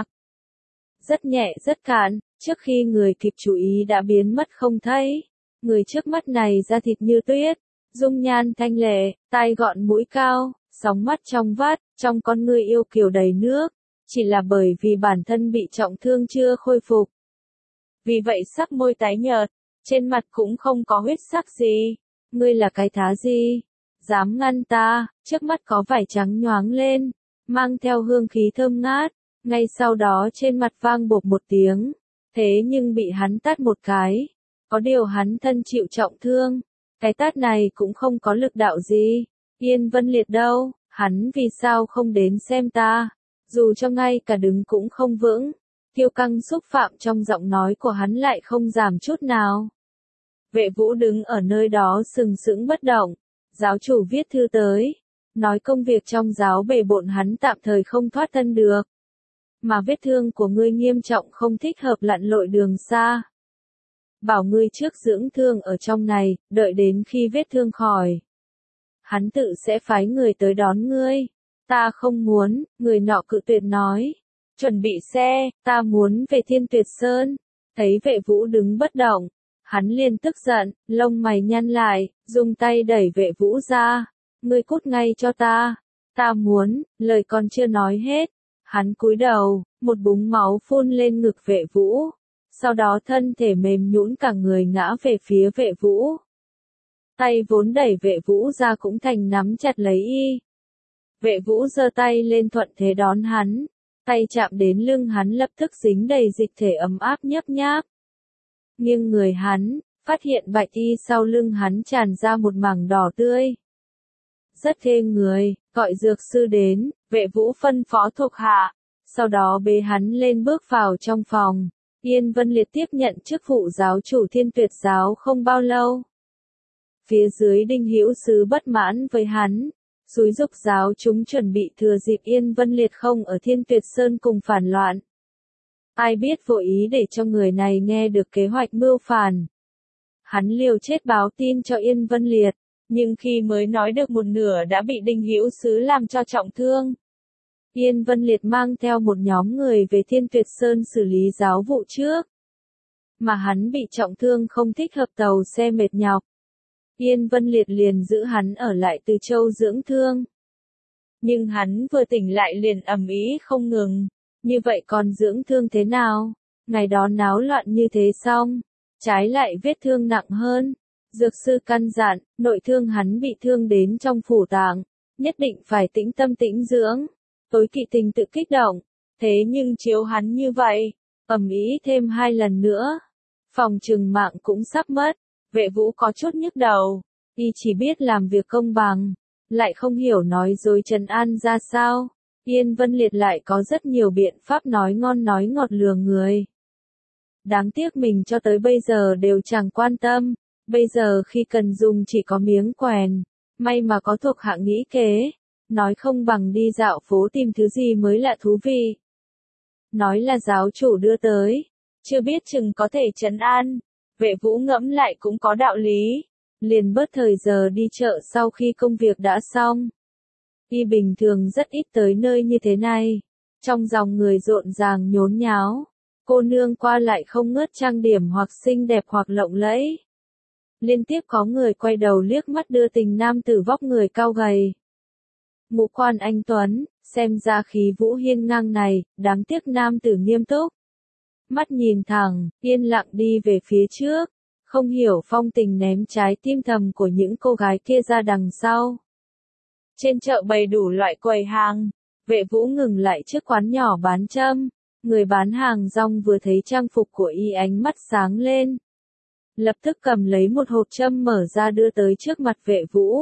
Rất nhẹ rất cạn, trước khi người kịp chú ý đã biến mất không thấy. Người trước mắt này da thịt như tuyết, dung nhan thanh lệ, tai gọn mũi cao, sóng mắt trong vắt, trong con ngươi yêu kiều đầy nước. Chỉ là bởi vì bản thân bị trọng thương chưa khôi phục. Vì vậy sắc môi tái nhợt, trên mặt cũng không có huyết sắc gì. Ngươi là cái thá gì? Dám ngăn ta? Trước mắt có vải trắng nhoáng lên, mang theo hương khí thơm ngát. Ngay sau đó trên mặt vang bộp một tiếng. Thế nhưng bị hắn tát một cái. Có điều hắn thân chịu trọng thương. Cái tát này cũng không có lực đạo gì. Yên Vân Liệt đâu? Hắn vì sao không đến xem ta? Dù cho ngay cả đứng cũng không vững. Kiêu căng xúc phạm trong giọng nói của hắn lại không giảm chút nào. Vệ Vũ đứng ở nơi đó sừng sững bất động. Giáo chủ viết thư tới. Nói công việc trong giáo bề bộn hắn tạm thời không thoát thân được. Mà vết thương của ngươi nghiêm trọng không thích hợp lặn lội đường xa. Bảo ngươi trước dưỡng thương ở trong này, đợi đến khi vết thương khỏi. Hắn tự sẽ phái người tới đón ngươi. Ta không muốn, người nọ cự tuyệt nói. Chuẩn bị xe, ta muốn về Thiên Tuyệt Sơn. Thấy Vệ Vũ đứng bất động. Hắn liền tức giận, lông mày nhăn lại, dùng tay đẩy Vệ Vũ ra. Ngươi cút ngay cho ta. Ta muốn, lời còn chưa nói hết. Hắn cúi đầu, một búng máu phun lên ngực Vệ Vũ. Sau đó thân thể mềm nhũn cả người ngã về phía Vệ Vũ. Tay vốn đẩy Vệ Vũ ra cũng thành nắm chặt lấy y. Vệ Vũ giơ tay lên thuận thế đón hắn. Tay chạm đến lưng hắn lập tức dính đầy dịch thể ấm áp nhấp nháp. Nghiêng người hắn, phát hiện bạch y sau lưng hắn tràn ra một mảng đỏ tươi. Rất thê người, gọi dược sư đến, Vệ Vũ phân phó thuộc hạ. Sau đó bế hắn lên bước vào trong phòng. Yên Vân Liệt tiếp nhận chức vụ giáo chủ Thiên Tuyệt giáo không bao lâu. Phía dưới Đinh Hữu Sứ bất mãn với hắn. Xúi giục giáo chúng chuẩn bị thừa dịp Yên Vân Liệt không ở Thiên Tuyệt Sơn cùng phản loạn. Ai biết vội ý để cho người này nghe được kế hoạch mưu phản. Hắn liều chết báo tin cho Yên Vân Liệt, nhưng khi mới nói được một nửa đã bị Đinh Hữu Sứ làm cho trọng thương. Yên Vân Liệt mang theo một nhóm người về Thiên Tuyệt Sơn xử lý giáo vụ trước. Mà hắn bị trọng thương không thích hợp tàu xe mệt nhọc. Yên Vân Liệt liền giữ hắn ở lại Từ Châu dưỡng thương. Nhưng hắn vừa tỉnh lại liền ầm ĩ không ngừng, như vậy còn dưỡng thương thế nào? Ngày đó náo loạn như thế xong, trái lại vết thương nặng hơn. Dược sư căn dặn, nội thương hắn bị thương đến trong phủ tạng, nhất định phải tĩnh tâm tĩnh dưỡng. Tối kỵ tình tự kích động, thế nhưng chiếu hắn như vậy, ầm ĩ thêm hai lần nữa, phòng trừng mạng cũng sắp mất. Vệ Vũ có chút nhức đầu, y chỉ biết làm việc công bằng, lại không hiểu nói dối trấn an ra sao. Yên Vân Liệt lại có rất nhiều biện pháp nói ngon nói ngọt lừa người. Đáng tiếc mình cho tới bây giờ đều chẳng quan tâm, bây giờ khi cần dùng chỉ có miếng quèn, may mà có thuộc hạ nghĩ kế, nói không bằng đi dạo phố tìm thứ gì mới lạ thú vị. Nói là giáo chủ đưa tới, chưa biết chừng có thể trấn an. Vệ Vũ ngẫm lại cũng có đạo lý, liền bớt thời giờ đi chợ sau khi công việc đã xong. Y bình thường rất ít tới nơi như thế này, trong dòng người rộn ràng nhốn nháo, cô nương qua lại không ngớt trang điểm hoặc xinh đẹp hoặc lộng lẫy. Liên tiếp có người quay đầu liếc mắt đưa tình nam tử vóc người cao gầy. Ngũ quan anh tuấn, xem ra khí vũ hiên ngang này, đáng tiếc nam tử nghiêm túc. Mắt nhìn thẳng, yên lặng đi về phía trước, không hiểu phong tình ném trái tim thầm của những cô gái kia ra đằng sau. Trên chợ bày đủ loại quầy hàng, Vệ Vũ ngừng lại trước quán nhỏ bán châm, người bán hàng rong vừa thấy trang phục của y ánh mắt sáng lên. Lập tức cầm lấy một hộp châm mở ra đưa tới trước mặt Vệ Vũ.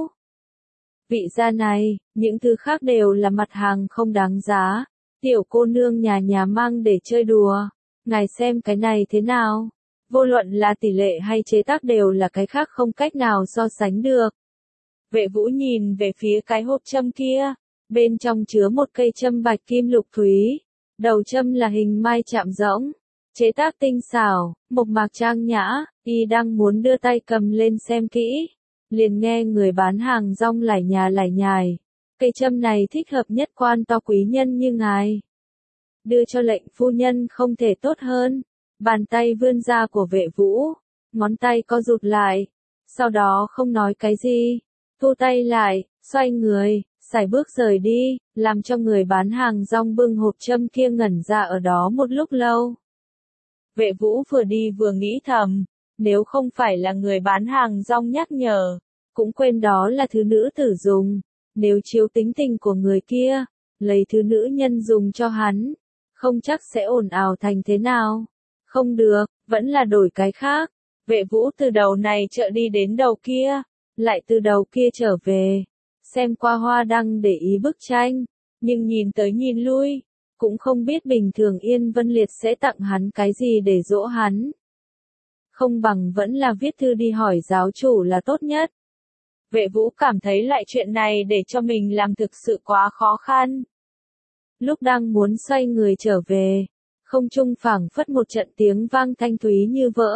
Vị gia này, những thứ khác đều là mặt hàng không đáng giá, tiểu cô nương nhà nhà mang để chơi đùa. Ngài xem cái này thế nào? Vô luận là tỷ lệ hay chế tác đều là cái khác không cách nào so sánh được. Vệ Vũ nhìn về phía cái hộp châm kia, bên trong chứa một cây châm bạch kim lục thúy, đầu châm là hình mai chạm rỗng, chế tác tinh xảo, mộc mạc trang nhã. Y đang muốn đưa tay cầm lên xem kỹ, liền nghe người bán hàng rong lải nhà lải nhải. Cây châm này thích hợp nhất quan to quý nhân như ngài. Đưa cho lệnh phu nhân không thể tốt hơn. Bàn tay vươn ra của Vệ Vũ, ngón tay co rụt lại, sau đó không nói cái gì, thu tay lại, xoay người, sải bước rời đi, làm cho người bán hàng rong bưng hộp châm kia ngẩn ra ở đó một lúc lâu. Vệ Vũ vừa đi vừa nghĩ thầm, nếu không phải là người bán hàng rong nhắc nhở, cũng quên đó là thứ nữ tử dùng, nếu chiếu tính tình của người kia, lấy thứ nữ nhân dùng cho hắn, không chắc sẽ ồn ào thành thế nào. Không được, vẫn là đổi cái khác. Vệ Vũ từ đầu này chợ đi đến đầu kia, lại từ đầu kia trở về, xem qua hoa đăng để ý bức tranh, nhưng nhìn tới nhìn lui, cũng không biết bình thường Yên Vân Liệt sẽ tặng hắn cái gì để dỗ hắn. Không bằng vẫn là viết thư đi hỏi giáo chủ là tốt nhất. Vệ Vũ cảm thấy lại chuyện này để cho mình làm thực sự quá khó khăn. Lúc đang muốn xoay người trở về, không trung phảng phất một trận tiếng vang thanh thúy như vỡ.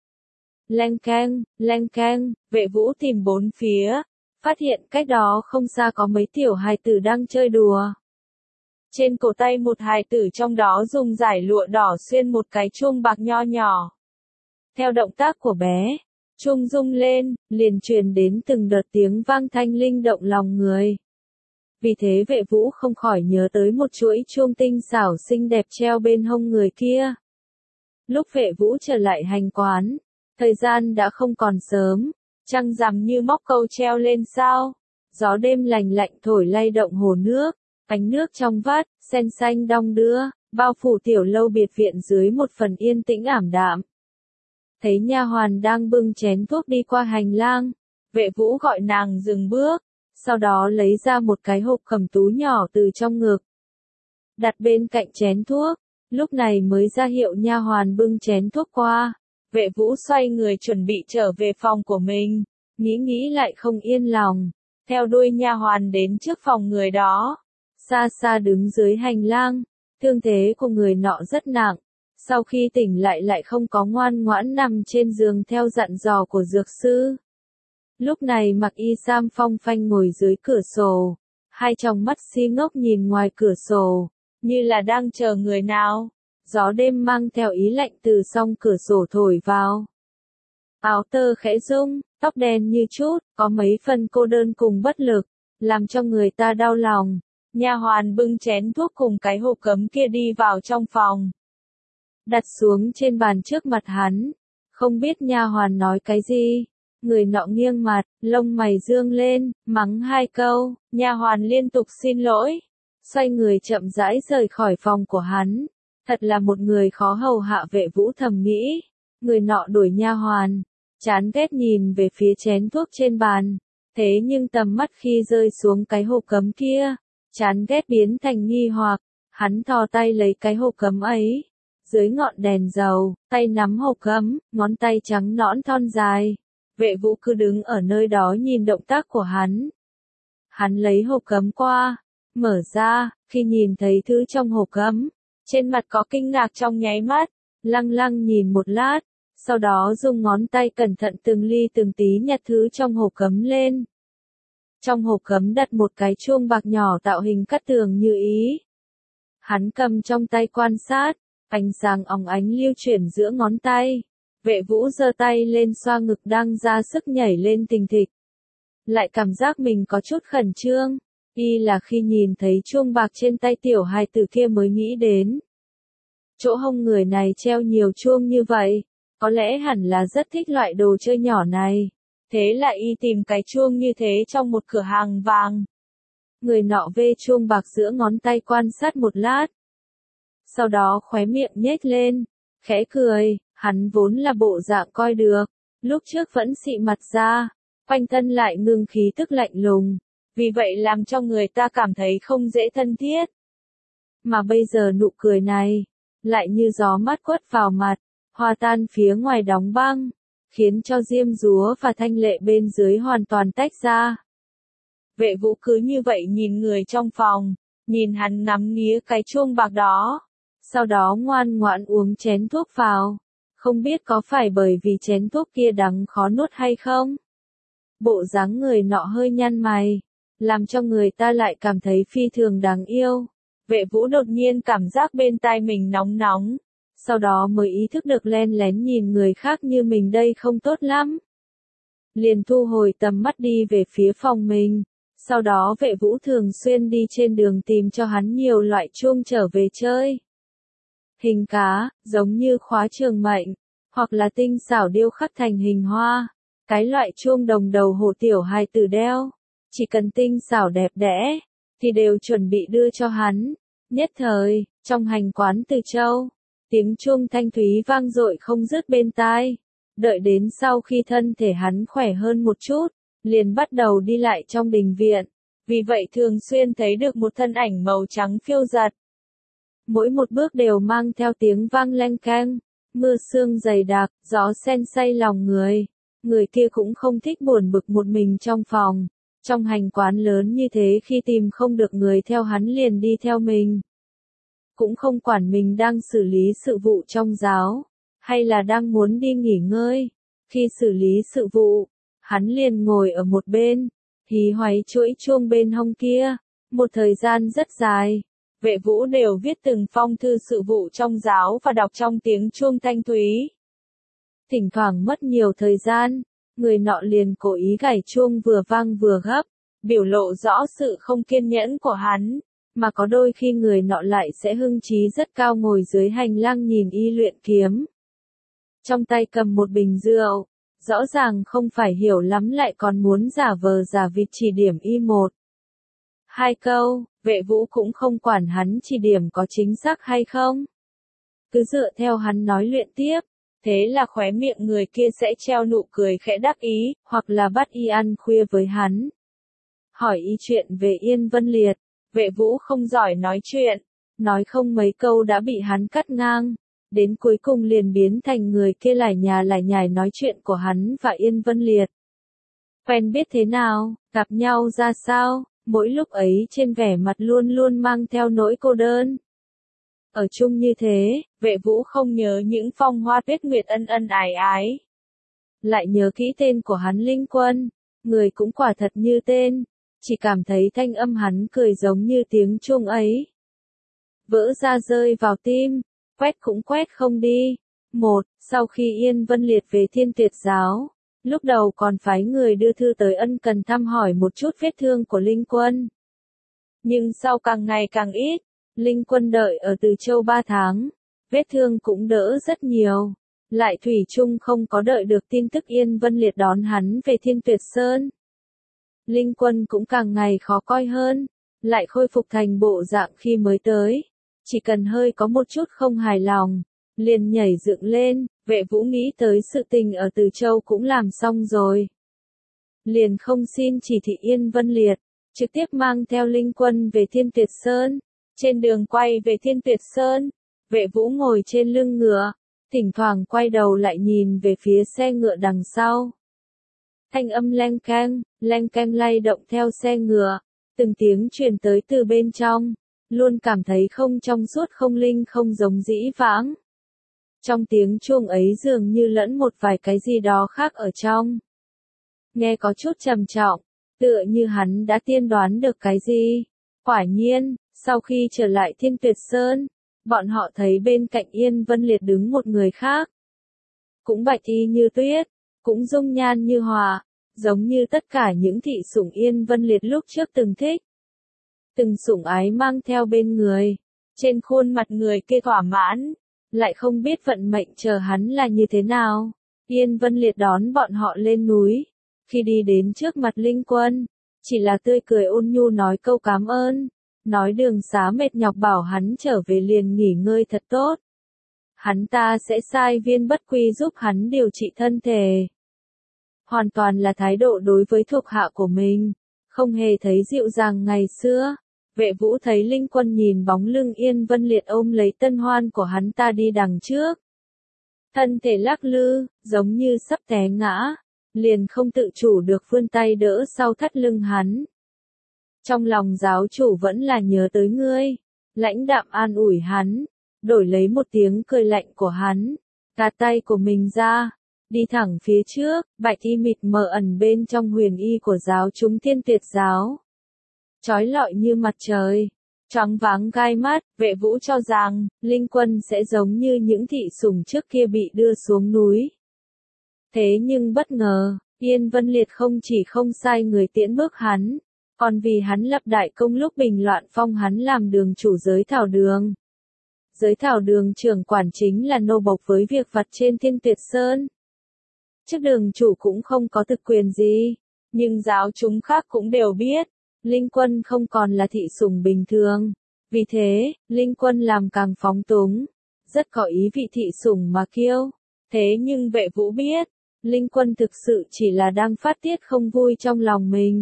Leng keng, leng keng, Vệ Vũ tìm bốn phía, phát hiện cách đó không xa có mấy tiểu hài tử đang chơi đùa. Trên cổ tay một hài tử trong đó dùng dải lụa đỏ xuyên một cái chuông bạc nho nhỏ. Theo động tác của bé, chuông rung lên, liền truyền đến từng đợt tiếng vang thanh linh động lòng người. Vì thế Vệ Vũ không khỏi nhớ tới một chuỗi chuông tinh xảo xinh đẹp treo bên hông người kia. Lúc Vệ Vũ trở lại hành quán, thời gian đã không còn sớm, trăng rằm như móc câu treo lên sao. Gió đêm lành lạnh thổi lay động hồ nước, ánh nước trong vắt, sen xanh đong đưa, bao phủ tiểu lâu biệt viện dưới một phần yên tĩnh ảm đạm. Thấy nha hoàn đang bưng chén thuốc đi qua hành lang, Vệ Vũ gọi nàng dừng bước. Sau đó lấy ra một cái hộp cầm tú nhỏ từ trong ngực, đặt bên cạnh chén thuốc, lúc này mới ra hiệu nha hoàn bưng chén thuốc qua. Vệ Vũ xoay người chuẩn bị trở về phòng của mình, nghĩ nghĩ lại không yên lòng, theo đuôi nha hoàn đến trước phòng người đó. Xa xa đứng dưới hành lang, thương thế của người nọ rất nặng, sau khi tỉnh lại lại không có ngoan ngoãn nằm trên giường theo dặn dò của dược sư. Lúc này mặc y sam phong phanh ngồi dưới cửa sổ, hai tròng mắt si ngốc nhìn ngoài cửa sổ, như là đang chờ người nào. Gió đêm mang theo ý lạnh từ song cửa sổ thổi vào. Áo tơ khẽ rung, tóc đen như chút, có mấy phần cô đơn cùng bất lực, làm cho người ta đau lòng. Nha hoàn bưng chén thuốc cùng cái hộp cấm kia đi vào trong phòng, đặt xuống trên bàn trước mặt hắn. Không biết nha hoàn nói cái gì, người nọ nghiêng mặt, lông mày dương lên, mắng hai câu, nha hoàn liên tục xin lỗi, xoay người chậm rãi rời khỏi phòng của hắn. Thật là một người khó hầu hạ, Vệ Vũ thầm nghĩ. Người nọ đuổi nha hoàn, chán ghét nhìn về phía chén thuốc trên bàn, thế nhưng tầm mắt khi rơi xuống cái hộp cấm kia, chán ghét biến thành nghi hoặc. Hắn thò tay lấy cái hộp cấm ấy, dưới ngọn đèn dầu, tay nắm hộp cấm, ngón tay trắng nõn thon dài. Vệ Vũ cứ đứng ở nơi đó nhìn động tác của hắn. Hắn lấy hộp cấm qua, mở ra, khi nhìn thấy thứ trong hộp cấm, trên mặt có kinh ngạc trong nháy mắt, lăng lăng nhìn một lát, sau đó dùng ngón tay cẩn thận từng ly từng tí nhặt thứ trong hộp cấm lên. Trong hộp cấm đặt một cái chuông bạc nhỏ tạo hình cắt tường như ý. Hắn cầm trong tay quan sát, ánh sáng óng ánh lưu chuyển giữa ngón tay. Vệ Vũ giơ tay lên xoa ngực đang ra sức nhảy lên thình thịch. Lại cảm giác mình có chút khẩn trương, y là khi nhìn thấy chuông bạc trên tay tiểu hài tử kia mới nghĩ đến. Chỗ hông người này treo nhiều chuông như vậy, có lẽ hẳn là rất thích loại đồ chơi nhỏ này. Thế là y tìm cái chuông như thế trong một cửa hàng vàng. Người nọ vê chuông bạc giữa ngón tay quan sát một lát. Sau đó khóe miệng nhếch lên, khẽ cười, hắn vốn là bộ dạng coi được, lúc trước vẫn xị mặt ra, quanh thân lại ngưng khí tức lạnh lùng, vì vậy làm cho người ta cảm thấy không dễ thân thiết. Mà bây giờ nụ cười này, lại như gió mát quất vào mặt, hòa tan phía ngoài đóng băng, khiến cho diêm dúa và thanh lệ bên dưới hoàn toàn tách ra. Vệ Vũ cứ như vậy nhìn người trong phòng, nhìn hắn ngắm nghía cái chuông bạc đó, sau đó ngoan ngoãn uống chén thuốc vào. Không biết có phải bởi vì chén thuốc kia đắng khó nuốt hay không? Bộ dáng người nọ hơi nhăn mày, làm cho người ta lại cảm thấy phi thường đáng yêu. Vệ Vũ đột nhiên cảm giác bên tai mình nóng nóng, sau đó mới ý thức được len lén nhìn người khác như mình đây không tốt lắm. Liền thu hồi tầm mắt đi về phía phòng mình, sau đó Vệ Vũ thường xuyên đi trên đường tìm cho hắn nhiều loại chuông trở về chơi. Hình cá, giống như khóa trường mệnh, hoặc là tinh xảo điêu khắc thành hình hoa, cái loại chuông đồng đầu hổ tiểu hài tử đeo, chỉ cần tinh xảo đẹp đẽ, thì đều chuẩn bị đưa cho hắn. Nhất thời, trong hành quán Từ Châu, tiếng chuông thanh thúy vang dội không dứt bên tai. Đợi đến sau khi thân thể hắn khỏe hơn một chút, liền bắt đầu đi lại trong đình viện, vì vậy thường xuyên thấy được một thân ảnh màu trắng phiêu dật. Mỗi một bước đều mang theo tiếng vang leng keng, mưa sương dày đặc, gió sen say lòng người. Người kia cũng không thích buồn bực một mình trong phòng, trong hành quán lớn như thế khi tìm không được người theo hắn liền đi theo mình. Cũng không quản mình đang xử lý sự vụ trong giáo, hay là đang muốn đi nghỉ ngơi. Khi xử lý sự vụ, hắn liền ngồi ở một bên, hí hoáy chuỗi chuông bên hông kia, một thời gian rất dài. Vệ Vũ đều viết từng phong thư sự vụ trong giáo và đọc trong tiếng chuông thanh thúy. Thỉnh thoảng mất nhiều thời gian, người nọ liền cố ý gảy chuông vừa vang vừa gấp, biểu lộ rõ sự không kiên nhẫn của hắn, mà có đôi khi người nọ lại sẽ hưng trí rất cao ngồi dưới hành lang nhìn y luyện kiếm. Trong tay cầm một bình rượu, rõ ràng không phải hiểu lắm lại còn muốn giả vờ giả vịt chỉ điểm y một hai câu. Vệ Vũ cũng không quản hắn chỉ điểm có chính xác hay không. Cứ dựa theo hắn nói luyện tiếp, thế là khóe miệng người kia sẽ treo nụ cười khẽ đắc ý, hoặc là bắt y ăn khuya với hắn. Hỏi y chuyện về Yên Vân Liệt, Vệ Vũ không giỏi nói chuyện, nói không mấy câu đã bị hắn cắt ngang, đến cuối cùng liền biến thành người kia lải nhà lải nhải nói chuyện của hắn và Yên Vân Liệt. Quen biết thế nào, gặp nhau ra sao? Mỗi lúc ấy trên vẻ mặt luôn luôn mang theo nỗi cô đơn. Ở chung như thế, Vệ Vũ không nhớ những phong hoa tuyết nguyệt ân ân ái ái. Lại nhớ kỹ tên của hắn Linh Quân, người cũng quả thật như tên, chỉ cảm thấy thanh âm hắn cười giống như tiếng chuông ấy. Vỡ ra rơi vào tim, quét cũng quét không đi. Một, sau khi Yên Vân Liệt về Thiên Tuyệt giáo, Lúc đầu còn phái người đưa thư tới ân cần thăm hỏi một chút vết thương của Linh Quân. Nhưng sau càng ngày càng ít, Linh Quân đợi ở Từ Châu ba tháng, vết thương cũng đỡ rất nhiều. Lại thủy chung không có đợi được tin tức Yên Vân Liệt đón hắn về Thiên Tuyệt Sơn. Linh Quân cũng càng ngày khó coi hơn, lại khôi phục thành bộ dạng khi mới tới. Chỉ cần hơi có một chút không hài lòng, liền nhảy dựng lên, Vệ Vũ nghĩ tới sự tình ở Từ Châu cũng làm xong rồi. Liền không xin chỉ thị Yên Vân Liệt, trực tiếp mang theo Linh Quân về Thiên Tuyệt Sơn. Trên đường quay về Thiên Tuyệt Sơn, Vệ Vũ ngồi trên lưng ngựa, thỉnh thoảng quay đầu lại nhìn về phía xe ngựa đằng sau. Thanh âm leng keng, leng keng lay động theo xe ngựa, từng tiếng truyền tới từ bên trong, luôn cảm thấy không trong suốt không linh không giống dĩ vãng. Trong tiếng chuông ấy dường như lẫn một vài cái gì đó khác ở trong. Nghe có chút trầm trọng, tựa như hắn đã tiên đoán được cái gì. Quả nhiên, sau khi trở lại Thiên Tuyệt Sơn, bọn họ thấy bên cạnh Yên Vân Liệt đứng một người khác. Cũng bạch y như tuyết, cũng dung nhan như hòa, giống như tất cả những thị sủng Yên Vân Liệt lúc trước từng thích. Từng sủng ái mang theo bên người, trên khuôn mặt người kia thỏa mãn, lại không biết vận mệnh chờ hắn là như thế nào. Yên Vân Liệt đón bọn họ lên núi, khi đi đến trước mặt Linh Quân, chỉ là tươi cười ôn nhu nói câu cảm ơn, nói đường xá mệt nhọc bảo hắn trở về liền nghỉ ngơi thật tốt. Hắn ta sẽ sai viên bất quy giúp hắn điều trị thân thể. Hoàn toàn là thái độ đối với thuộc hạ của mình, không hề thấy dịu dàng ngày xưa. Vệ Vũ thấy Linh Quân nhìn bóng lưng Yên Vân Liệt ôm lấy tân hoan của hắn ta đi đằng trước. Thân thể lắc lư, giống như sắp té ngã, liền không tự chủ được vươn tay đỡ sau thắt lưng hắn. Trong lòng giáo chủ vẫn là nhớ tới ngươi, lãnh đạm an ủi hắn, đổi lấy một tiếng cười lạnh của hắn, gạt tay của mình ra, đi thẳng phía trước, bạch y mịt mờ ẩn bên trong huyền y của giáo chúng Thiên Tuyệt giáo. Chói lọi như mặt trời, choáng váng gai mắt, Vệ Vũ cho rằng, Linh Quân sẽ giống như những thị sủng trước kia bị đưa xuống núi. Thế nhưng bất ngờ, Yên Vân Liệt không chỉ không sai người tiễn bước hắn, còn vì hắn lập đại công lúc bình loạn phong hắn làm đường chủ giới thảo đường. Giới thảo đường trưởng quản chính là nô bộc với việc vặt trên Thiên Tuyệt Sơn. Chức đường chủ cũng không có thực quyền gì, nhưng giáo chúng khác cũng đều biết, Linh Quân không còn là thị sủng bình thường. Vì thế, Linh Quân làm càng phóng túng, rất có ý vị thị sủng mà kiêu. Thế nhưng Vệ Vũ biết, Linh Quân thực sự chỉ là đang phát tiết không vui trong lòng mình.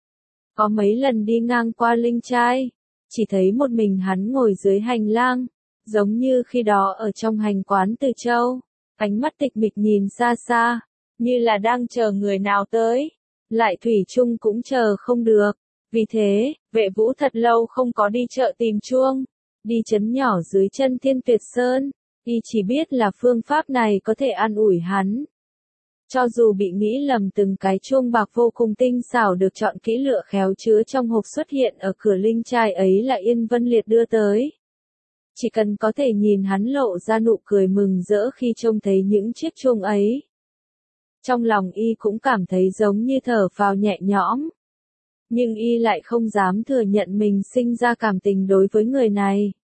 Có mấy lần đi ngang qua Linh Trai, chỉ thấy một mình hắn ngồi dưới hành lang, giống như khi đó ở trong hành quán Từ Châu, ánh mắt tịch mịch nhìn xa xa, như là đang chờ người nào tới, lại thủy chung cũng chờ không được. Vì thế, Vệ Vũ thật lâu không có đi chợ tìm chuông, đi trấn nhỏ dưới chân Thiên Tuyệt Sơn, y chỉ biết là phương pháp này có thể an ủi hắn. Cho dù bị nghĩ lầm từng cái chuông bạc vô cùng tinh xảo được chọn kỹ lựa khéo chứa trong hộp xuất hiện ở cửa Linh Trai ấy là Yên Vân Liệt đưa tới. Chỉ cần có thể nhìn hắn lộ ra nụ cười mừng rỡ khi trông thấy những chiếc chuông ấy. Trong lòng y cũng cảm thấy giống như thở phào nhẹ nhõm. Nhưng y lại không dám thừa nhận mình sinh ra cảm tình đối với người này.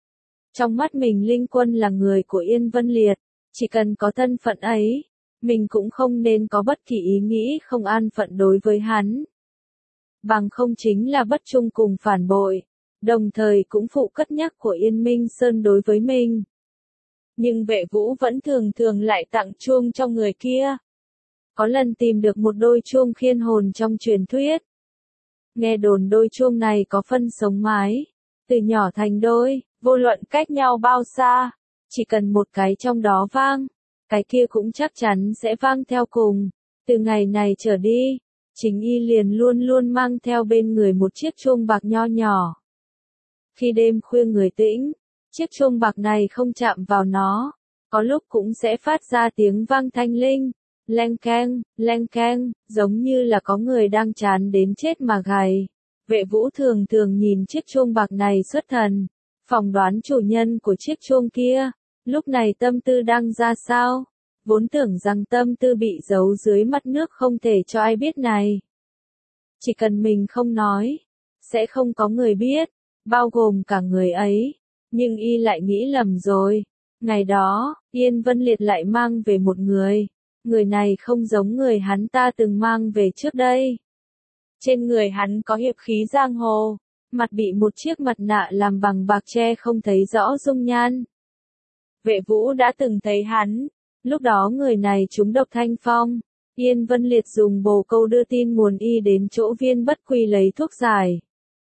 Trong mắt mình Linh Quân là người của Yên Vân Liệt, chỉ cần có thân phận ấy, mình cũng không nên có bất kỳ ý nghĩ không an phận đối với hắn. Bằng không chính là bất trung cùng phản bội, đồng thời cũng phụ cất nhắc của Yên Minh Sơn đối với mình. Nhưng Vệ Vũ vẫn thường thường lại tặng chuông cho người kia. Có lần tìm được một đôi chuông khiên hồn trong truyền thuyết. Nghe đồn đôi chuông này có phân sống mái, từ nhỏ thành đôi, vô luận cách nhau bao xa, chỉ cần một cái trong đó vang, cái kia cũng chắc chắn sẽ vang theo cùng. Từ ngày này trở đi, chính y liền luôn luôn mang theo bên người một chiếc chuông bạc nho nhỏ. Khi đêm khuya người tĩnh, chiếc chuông bạc này không chạm vào nó, có lúc cũng sẽ phát ra tiếng vang thanh linh. Leng keng, leng keng, giống như là có người đang chán đến chết mà gầy. Vệ Vũ thường thường nhìn chiếc chuông bạc này xuất thần, phỏng đoán chủ nhân của chiếc chuông kia, lúc này tâm tư đang ra sao. vốn tưởng rằng tâm tư bị giấu dưới mặt nước không thể cho ai biết này. Chỉ cần mình không nói, sẽ không có người biết, bao gồm cả người ấy. Nhưng y lại nghĩ lầm rồi. Ngày đó, Yên Vân Liệt lại mang về một người. Người này không giống người hắn ta từng mang về trước đây. Trên người hắn có hiệp khí giang hồ, mặt bị một chiếc mặt nạ làm bằng bạc che không thấy rõ dung nhan. Vệ Vũ đã từng thấy hắn, lúc đó người này trúng độc thanh phong. Yên Vân Liệt dùng bồ câu đưa tin nguồn y đến chỗ Viên Bất Quy lấy thuốc giải.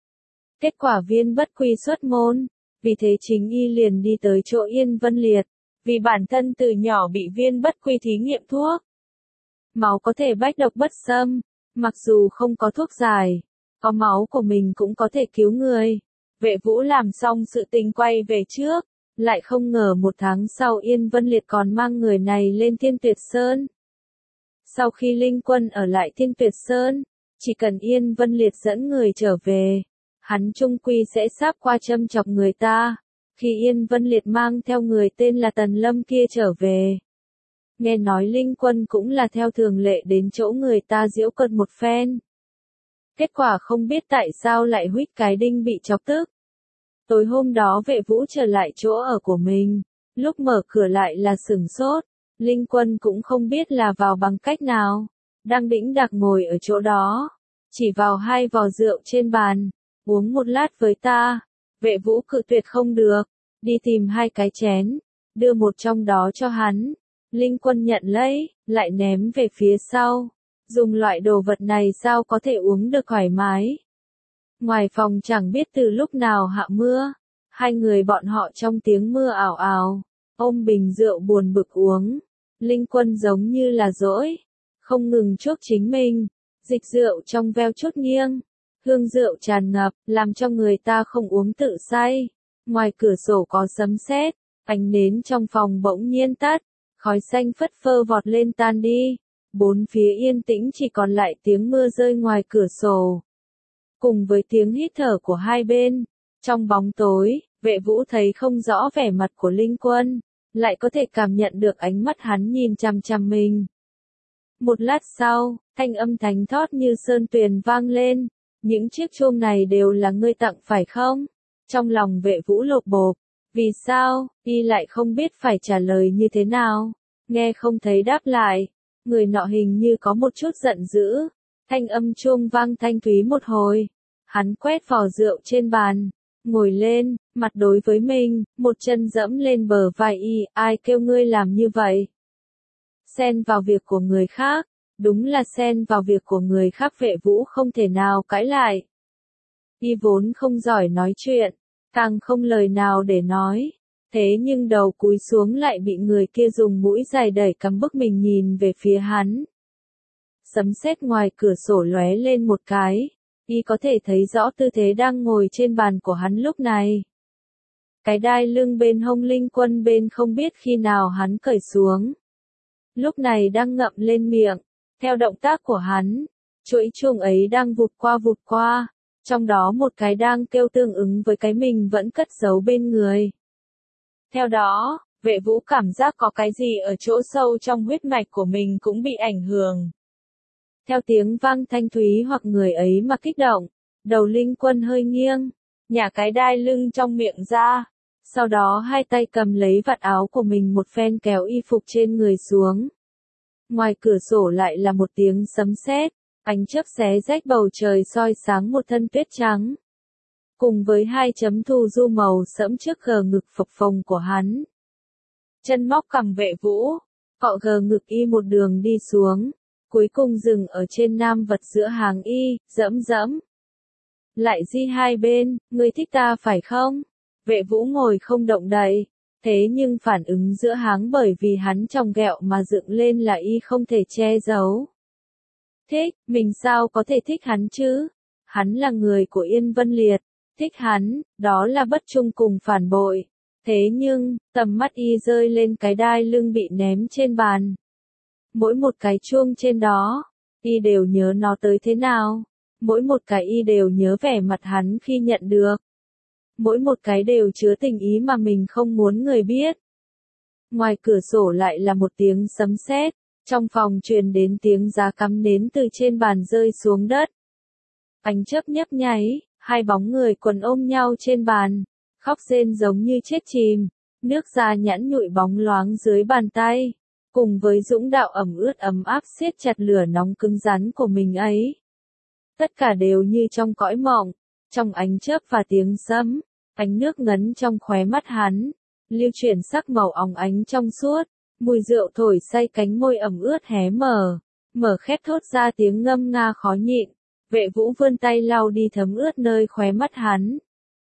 Kết quả Viên Bất Quy xuất môn, vì thế chính y liền đi tới chỗ Yên Vân Liệt, vì bản thân từ nhỏ bị Viên Bất Quy thí nghiệm thuốc. Máu có thể bách độc bất xâm, mặc dù không có thuốc giải, có máu của mình cũng có thể cứu người. Vệ Vũ làm xong sự tình quay về trước, lại không ngờ một tháng sau Yên Vân Liệt còn mang người này lên Thiên Tuyệt Sơn. Sau khi Linh Quân ở lại Thiên Tuyệt Sơn, chỉ cần Yên Vân Liệt dẫn người trở về, hắn chung quy sẽ sáp qua châm chọc người ta. Khi Yên Vân Liệt mang theo người tên là Tần Lâm kia trở về, nghe nói Linh Quân cũng là theo thường lệ đến chỗ người ta giễu cợt một phen. Kết quả không biết tại sao lại huýt cái đinh bị chọc tức. Tối hôm đó Vệ Vũ trở lại chỗ ở của mình, lúc mở cửa lại là sửng sốt. Linh Quân cũng không biết là vào bằng cách nào, đang đĩnh đạc ngồi ở chỗ đó, chỉ vào hai vò rượu trên bàn, uống một lát với ta. Vệ Vũ cự tuyệt không được, đi tìm hai cái chén, đưa một trong đó cho hắn. Linh Quân nhận lấy, lại ném về phía sau. Dùng loại đồ vật này sao có thể uống được thoải mái. Ngoài phòng chẳng biết từ lúc nào hạ mưa, hai người bọn họ trong tiếng mưa ảo ảo, ôm bình rượu buồn bực uống. Linh Quân giống như là dỗi, không ngừng chuốc chính mình, dịch rượu trong veo chút nghiêng, hương rượu tràn ngập, làm cho người ta không uống tự say. Ngoài cửa sổ có sấm sét, ánh nến trong phòng bỗng nhiên tắt, khói xanh phất phơ vọt lên tan đi. Bốn phía yên tĩnh chỉ còn lại tiếng mưa rơi ngoài cửa sổ, cùng với tiếng hít thở của hai bên. Trong bóng tối, Vệ Vũ thấy không rõ vẻ mặt của Linh Quân, lại có thể cảm nhận được ánh mắt hắn nhìn chằm chằm mình. Một lát sau, thanh âm thánh thót như sơn tuyền vang lên, những chiếc chuông này đều là ngươi tặng phải không? Trong lòng Vệ Vũ lột bột, vì sao, y lại không biết phải trả lời như thế nào, nghe không thấy đáp lại. Người nọ hình như có một chút giận dữ, thanh âm chuông vang thanh thúy một hồi. Hắn quét vò rượu trên bàn, ngồi lên, mặt đối với mình, một chân dẫm lên bờ vai y, ai kêu ngươi làm như vậy? Xen vào việc của người khác, đúng là xen vào việc của người khác. Vệ Vũ không thể nào cãi lại. Y vốn không giỏi nói chuyện, càng không lời nào để nói. Thế nhưng đầu cúi xuống lại bị người kia dùng mũi dài đẩy cắm bức mình nhìn về phía hắn. Sấm sét ngoài cửa sổ lóe lên một cái, y có thể thấy rõ tư thế đang ngồi trên bàn của hắn lúc này. Cái đai lưng bên hông Linh Quân bên không biết khi nào hắn cởi xuống. Lúc này đang ngậm lên miệng, theo động tác của hắn, chuỗi chuông ấy đang vụt qua vụt qua, trong đó một cái đang kêu tương ứng với cái mình vẫn cất giấu bên người. Theo đó, Vệ Vũ cảm giác có cái gì ở chỗ sâu trong huyết mạch của mình cũng bị ảnh hưởng. Theo tiếng vang thanh thúy hoặc người ấy mà kích động, đầu Linh Quân hơi nghiêng, nhả cái đai lưng trong miệng ra, sau đó hai tay cầm lấy vạt áo của mình một phen kéo y phục trên người xuống. Ngoài cửa sổ lại là một tiếng sấm sét, ánh chớp xé rách bầu trời soi sáng một thân tuyết trắng. Cùng với hai chấm thu du màu sẫm trước gờ ngực phập phồng của hắn. Chân móc cằm Vệ Vũ, cọ gờ ngực y một đường đi xuống, cuối cùng dừng ở trên nam vật giữa hàng y, dẫm dẫm. Lại di hai bên, ngươi thích ta phải không? Vệ Vũ ngồi không động đậy, thế nhưng phản ứng giữa háng bởi vì hắn tròng ghẹo mà dựng lên là y không thể che giấu. Thích, mình sao có thể thích hắn chứ? Hắn là người của Yên Vân Liệt. Thích hắn, đó là bất trung cùng phản bội. Thế nhưng, tầm mắt y rơi lên cái đai lưng bị ném trên bàn. Mỗi một cái chuông trên đó, y đều nhớ nó tới thế nào. Mỗi một cái y đều nhớ vẻ mặt hắn khi nhận được. Mỗi một cái đều chứa tình ý mà mình không muốn người biết. ngoài cửa sổ lại là một tiếng sấm sét, trong phòng truyền đến tiếng giá cắm nến từ trên bàn rơi xuống đất. Ánh chớp nhấp nháy, hai bóng người quần ôm nhau trên bàn, khóc rên giống như chết chìm, nước da nhẵn nhụi bóng loáng dưới bàn tay, cùng với dũng đạo ẩm ướt ấm áp siết chặt lửa nóng cứng rắn của mình ấy. Tất cả đều như trong cõi mộng, trong ánh chớp và tiếng sấm, ánh nước ngấn trong khóe mắt hắn, lưu chuyển sắc màu óng ánh trong suốt, mùi rượu thổi say cánh môi ẩm ướt hé mở, mở khép thốt ra tiếng ngâm nga khó nhịn. Vệ Vũ vươn tay lau đi thấm ướt nơi khóe mắt hắn.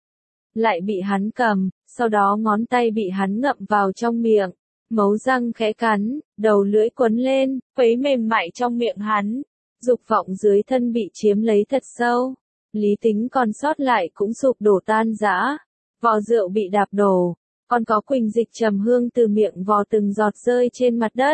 Lại bị hắn cầm, sau đó ngón tay bị hắn ngậm vào trong miệng, mấu răng khẽ cắn, đầu lưỡi quấn lên, quấy mềm mại trong miệng hắn. Dục vọng dưới thân bị chiếm lấy thật sâu, lý tính còn sót lại cũng sụp đổ tan rã, vò rượu bị đạp đổ, còn có quỳnh dịch trầm hương từ miệng vò từng giọt rơi trên mặt đất.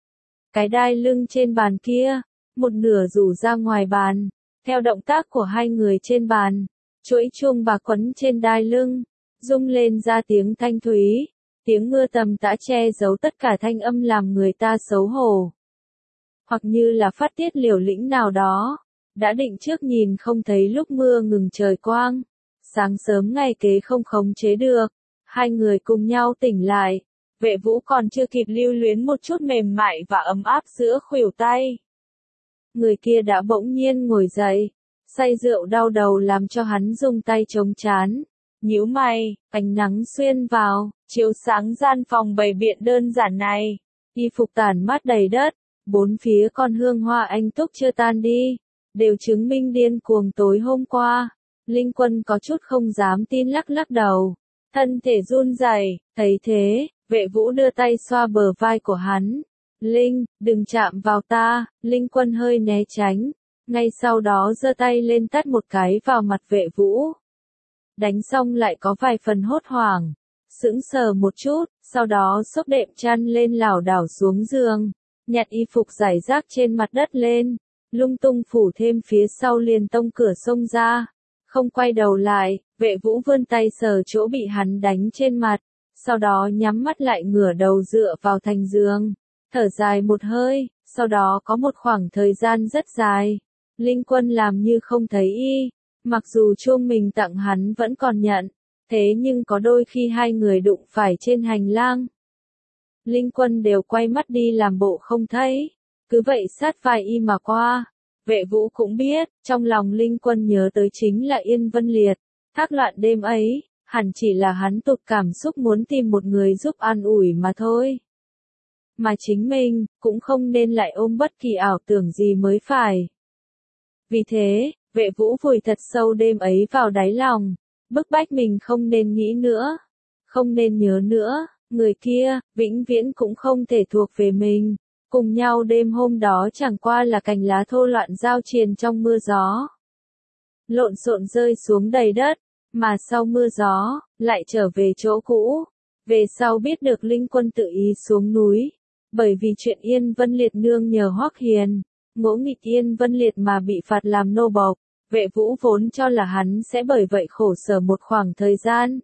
Cái đai lưng trên bàn kia, một nửa rủ ra ngoài bàn, theo động tác của hai người trên bàn, chuỗi chuông bạc quấn trên đai lưng, rung lên ra tiếng thanh thúy, tiếng mưa tầm tã che giấu tất cả thanh âm làm người ta xấu hổ. Hoặc như là phát tiết liều lĩnh nào đó, đã định trước nhìn không thấy lúc mưa ngừng trời quang, sáng sớm ngày kế không khống chế được, hai người cùng nhau tỉnh lại, Vệ Vũ còn chưa kịp lưu luyến một chút mềm mại và ấm áp giữa khuỷu tay. Người kia đã bỗng nhiên ngồi dậy, say rượu đau đầu làm cho hắn dùng tay chống trán, nhíu mày, ánh nắng xuyên vào, chiếu sáng gian phòng bày biện đơn giản này, y phục tản mát đầy đất. Bốn phía con hương hoa anh túc chưa tan đi, đều chứng minh điên cuồng tối hôm qua. Linh Quân có chút không dám tin lắc lắc đầu, thân thể run rẩy. Thấy thế, Vệ Vũ đưa tay xoa bờ vai của hắn. Linh, đừng chạm vào ta. Linh Quân hơi né tránh, ngay sau đó giơ tay lên tát một cái vào mặt Vệ Vũ. Đánh xong lại có vài phần hốt hoảng, sững sờ một chút, sau đó xốc đệm chăn lên lảo đảo xuống giường. Nhặt y phục rải rác trên mặt đất lên, lung tung phủ thêm phía sau liền tông cửa xông ra, không quay đầu lại. Vệ Vũ vươn tay sờ chỗ bị hắn đánh trên mặt, sau đó nhắm mắt lại ngửa đầu dựa vào thành giường, thở dài một hơi, sau đó có một khoảng thời gian rất dài, Linh Quân làm như không thấy y, mặc dù chuông mình tặng hắn vẫn còn nhận, thế nhưng có đôi khi hai người đụng phải trên hành lang. Linh Quân đều quay mắt đi làm bộ không thấy, cứ vậy sát vai y mà qua. Vệ Vũ cũng biết, trong lòng Linh Quân nhớ tới chính là Yên Vân Liệt, thác loạn đêm ấy, hẳn chỉ là hắn tụt cảm xúc muốn tìm một người giúp an ủi mà thôi. Mà chính mình, cũng không nên lại ôm bất kỳ ảo tưởng gì mới phải. Vì thế, Vệ Vũ vùi thật sâu đêm ấy vào đáy lòng, bức bách mình không nên nghĩ nữa, không nên nhớ nữa. Người kia, vĩnh viễn cũng không thể thuộc về mình. Cùng nhau đêm hôm đó chẳng qua là cành lá thô loạn giao triền trong mưa gió. Lộn xộn rơi xuống đầy đất, mà sau mưa gió, lại trở về chỗ cũ. Về sau biết được Linh Quân tự ý xuống núi, bởi vì chuyện Yên Vân Liệt nương nhờ Hoắc Hiền, ngỗ nghịch Yên Vân Liệt mà bị phạt làm nô bộc. Vệ Vũ vốn cho là hắn sẽ bởi vậy khổ sở một khoảng thời gian.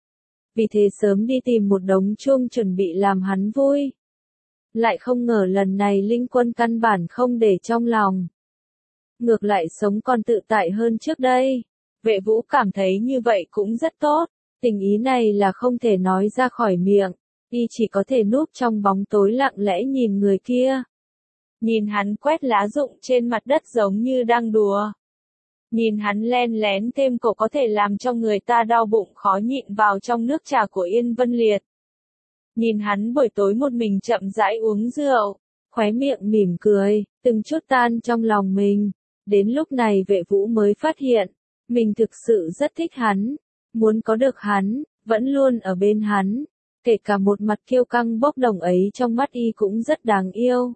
Vì thế sớm đi tìm một đống chuông chuẩn bị làm hắn vui. Lại không ngờ lần này Linh Quân căn bản không để trong lòng. Ngược lại sống còn tự tại hơn trước đây. Vệ Vũ cảm thấy như vậy cũng rất tốt. Tình ý này là không thể nói ra khỏi miệng. Y chỉ có thể núp trong bóng tối lặng lẽ nhìn người kia. Nhìn hắn quét lá rụng trên mặt đất giống như đang đùa. Nhìn hắn len lén thêm cổ có thể làm cho người ta đau bụng khó nhịn vào trong nước trà của Yên Vân Liệt. Nhìn hắn buổi tối một mình chậm rãi uống rượu, khóe miệng mỉm cười, từng chút tan trong lòng mình. Đến lúc này Vệ Vũ mới phát hiện, mình thực sự rất thích hắn, muốn có được hắn, vẫn luôn ở bên hắn, kể cả một mặt kiêu căng bốc đồng ấy trong mắt y cũng rất đáng yêu.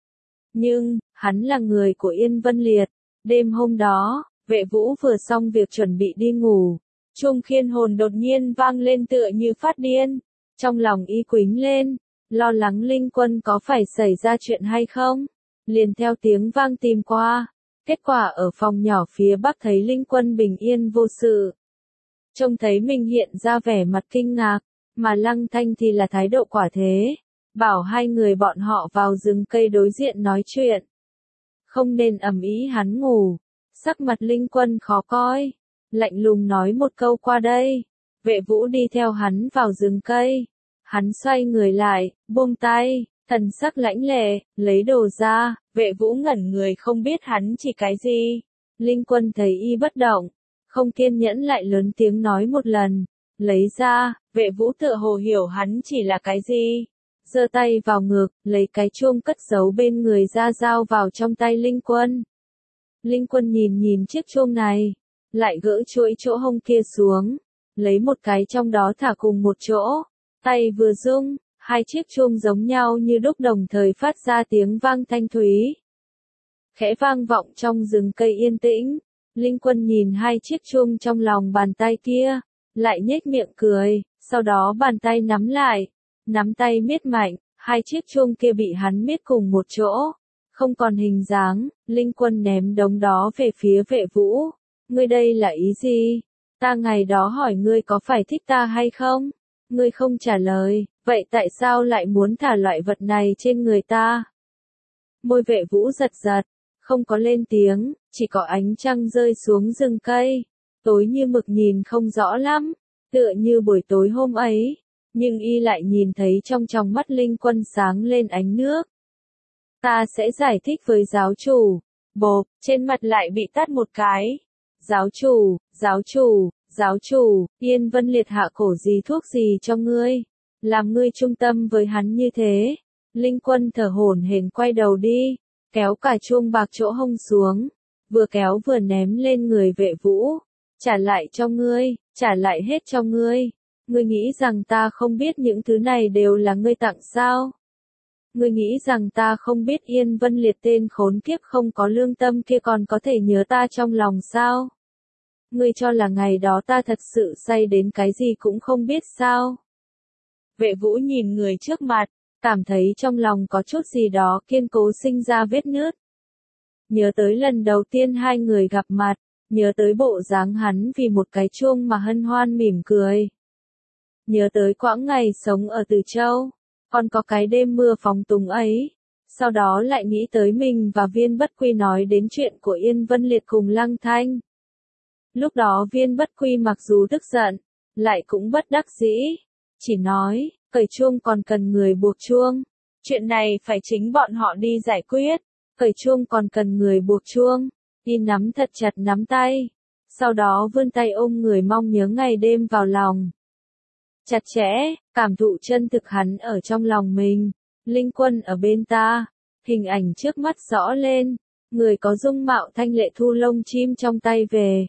Nhưng, hắn là người của Yên Vân Liệt. Đêm hôm đó, Vệ Vũ vừa xong việc chuẩn bị đi ngủ, chuông khiên hồn đột nhiên vang lên tựa như phát điên. Trong lòng y quĩnh lên, lo lắng Linh Quân có phải xảy ra chuyện hay không, liền theo tiếng vang tìm qua. Kết quả ở phòng nhỏ phía bắc thấy Linh Quân bình yên vô sự. Trông thấy mình hiện ra vẻ mặt kinh ngạc, mà Lăng Thanh thì là thái độ quả thế, bảo hai người bọn họ vào rừng cây đối diện nói chuyện. Không nên ầm ĩ hắn ngủ, sắc mặt Linh Quân khó coi, lạnh lùng nói một câu qua đây, Vệ Vũ đi theo hắn vào rừng cây, hắn xoay người lại, buông tay, thần sắc lãnh lệ, lấy đồ ra, Vệ Vũ ngẩn người không biết hắn chỉ cái gì. Linh Quân thấy y bất động, không kiên nhẫn lại lớn tiếng nói một lần, lấy ra, Vệ Vũ tựa hồ hiểu hắn chỉ là cái gì. Giơ tay vào ngực, lấy cái chuông cất giấu bên người ra giao vào trong tay Linh Quân. Linh Quân nhìn nhìn chiếc chuông này, lại gỡ chuỗi chỗ hông kia xuống, lấy một cái trong đó thả cùng một chỗ, tay vừa rung, hai chiếc chuông giống nhau như đúc đồng thời phát ra tiếng vang thanh thúy. Khẽ vang vọng trong rừng cây yên tĩnh, Linh Quân nhìn hai chiếc chuông trong lòng bàn tay kia, lại nhếch miệng cười, sau đó bàn tay nắm lại, nắm tay miết mạnh, hai chiếc chuông kia bị hắn miết cùng một chỗ, không còn hình dáng. Linh Quân ném đống đó về phía Vệ Vũ, ngươi đây là ý gì? Ta ngày đó hỏi ngươi có phải thích ta hay không? Ngươi không trả lời, vậy tại sao lại muốn thả loại vật này trên người ta? Môi Vệ Vũ giật giật, không có lên tiếng, chỉ có ánh trăng rơi xuống rừng cây, tối như mực nhìn không rõ lắm, tựa như buổi tối hôm ấy, nhưng y lại nhìn thấy trong tròng mắt Linh Quân sáng lên ánh nước. Ta sẽ giải thích với giáo chủ. Bộp, trên mặt lại bị tát một cái. Giáo chủ, giáo chủ, giáo chủ, Yên Vân Liệt hạ cổ gì thuốc gì cho ngươi, làm ngươi trung tâm với hắn như thế. Linh Quân thở hổn hển quay đầu đi, kéo cả chuông bạc chỗ hông xuống, vừa kéo vừa ném lên người Vệ Vũ. Trả lại cho ngươi, trả lại hết cho ngươi. Ngươi nghĩ rằng ta không biết những thứ này đều là ngươi tặng sao? Ngươi nghĩ rằng ta không biết Yên Vân Liệt tên khốn kiếp không có lương tâm kia còn có thể nhớ ta trong lòng sao? Ngươi cho là ngày đó ta thật sự say đến cái gì cũng không biết sao? Vệ Vũ nhìn người trước mặt, cảm thấy trong lòng có chút gì đó kiên cố sinh ra vết nứt. Nhớ tới lần đầu tiên hai người gặp mặt, nhớ tới bộ dáng hắn vì một cái chuông mà hân hoan mỉm cười. Nhớ tới quãng ngày sống ở Từ Châu, còn có cái đêm mưa phóng túng ấy. Sau đó lại nghĩ tới mình và Viên Bất Quy nói đến chuyện của Yên Vân Liệt cùng Lăng Thanh. Lúc đó Viên Bất Quy mặc dù tức giận, lại cũng bất đắc dĩ, chỉ nói, cởi chuông còn cần người buộc chuông. Chuyện này phải chính bọn họ đi giải quyết, cởi chuông còn cần người buộc chuông. Y nắm thật chặt nắm tay, sau đó vươn tay ôm người mong nhớ ngày đêm vào lòng. Chặt chẽ, cảm thụ chân thực hắn ở trong lòng mình. Linh Quân ở bên ta, hình ảnh trước mắt rõ lên, người có dung mạo thanh lệ thu lông chim trong tay về.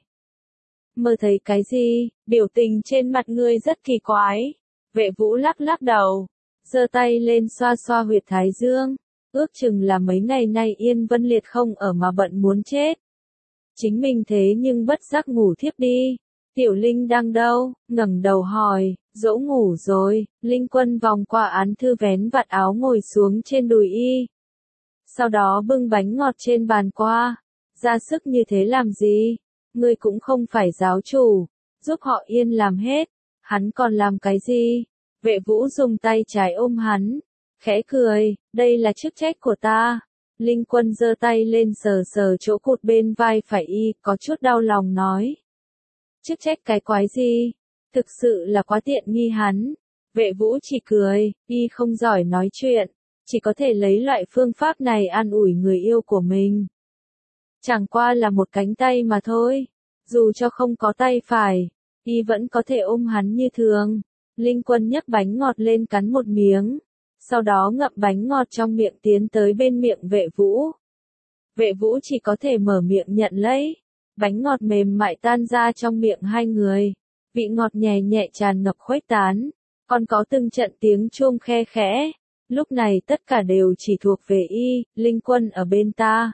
Mơ thấy cái gì, biểu tình trên mặt ngươi rất kỳ quái. Vệ Vũ lắc lắc đầu, giơ tay lên xoa xoa huyệt thái dương, ước chừng là mấy ngày nay Yên Vân Liệt không ở mà bận muốn chết. Chính mình thế nhưng bất giác ngủ thiếp đi. Tiểu Linh đang đâu? Ngẩng đầu hỏi, dỗ ngủ rồi. Linh Quân vòng qua án thư vén vạt áo ngồi xuống trên đùi y. Sau đó bưng bánh ngọt trên bàn qua. Ra sức như thế làm gì? Ngươi cũng không phải giáo chủ, giúp họ Yên làm hết. Hắn còn làm cái gì? Vệ Vũ dùng tay trái ôm hắn, khẽ cười, đây là chức trách của ta. Linh Quân giơ tay lên sờ sờ chỗ cụt bên vai phải y, có chút đau lòng nói. Chức trách cái quái gì? Thực sự là quá tiện nghi hắn. Vệ Vũ chỉ cười, y không giỏi nói chuyện, chỉ có thể lấy loại phương pháp này an ủi người yêu của mình. Chẳng qua là một cánh tay mà thôi, dù cho không có tay phải, y vẫn có thể ôm hắn như thường. Linh Quân nhấc bánh ngọt lên cắn một miếng, sau đó ngậm bánh ngọt trong miệng tiến tới bên miệng Vệ Vũ. Vệ Vũ chỉ có thể mở miệng nhận lấy. Bánh ngọt mềm mại tan ra trong miệng hai người, vị ngọt nhẹ nhẹ tràn ngập khuếch tán, còn có từng trận tiếng chuông khe khẽ. Lúc này tất cả đều chỉ thuộc về y. Linh Quân ở bên ta,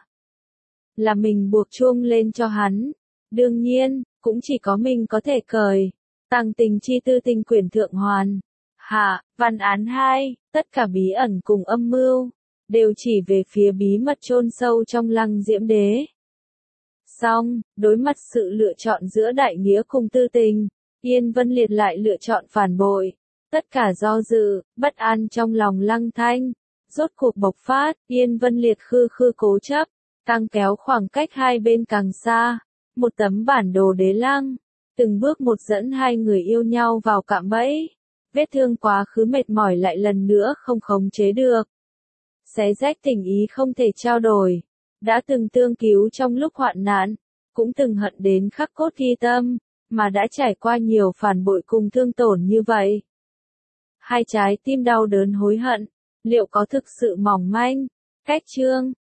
là mình buộc chuông lên cho hắn. Đương nhiên, cũng chỉ có mình có thể cởi. Tàng tình chi tư tinh quyển thượng hoàn. Hạ, văn án hai, tất cả bí ẩn cùng âm mưu, đều chỉ về phía bí mật chôn sâu trong Lăng Diễm Đế. Xong, đối mặt sự lựa chọn giữa đại nghĩa cùng tư tình, Yên Vân Liệt lại lựa chọn phản bội. Tất cả do dự, bất an trong lòng Lăng Thanh, rốt cuộc bộc phát, Yên Vân Liệt khư khư cố chấp, càng kéo khoảng cách hai bên càng xa. Một tấm bản đồ đế lăng, từng bước một dẫn hai người yêu nhau vào cạm bẫy. Vết thương quá khứ mệt mỏi lại lần nữa không khống chế được. Xé rách tình ý không thể trao đổi. Đã từng tương cứu trong lúc hoạn nạn, cũng từng hận đến khắc cốt ghi tâm, mà đã trải qua nhiều phản bội cùng thương tổn như vậy. Hai trái tim đau đớn hối hận, liệu có thực sự mỏng manh? Cách chương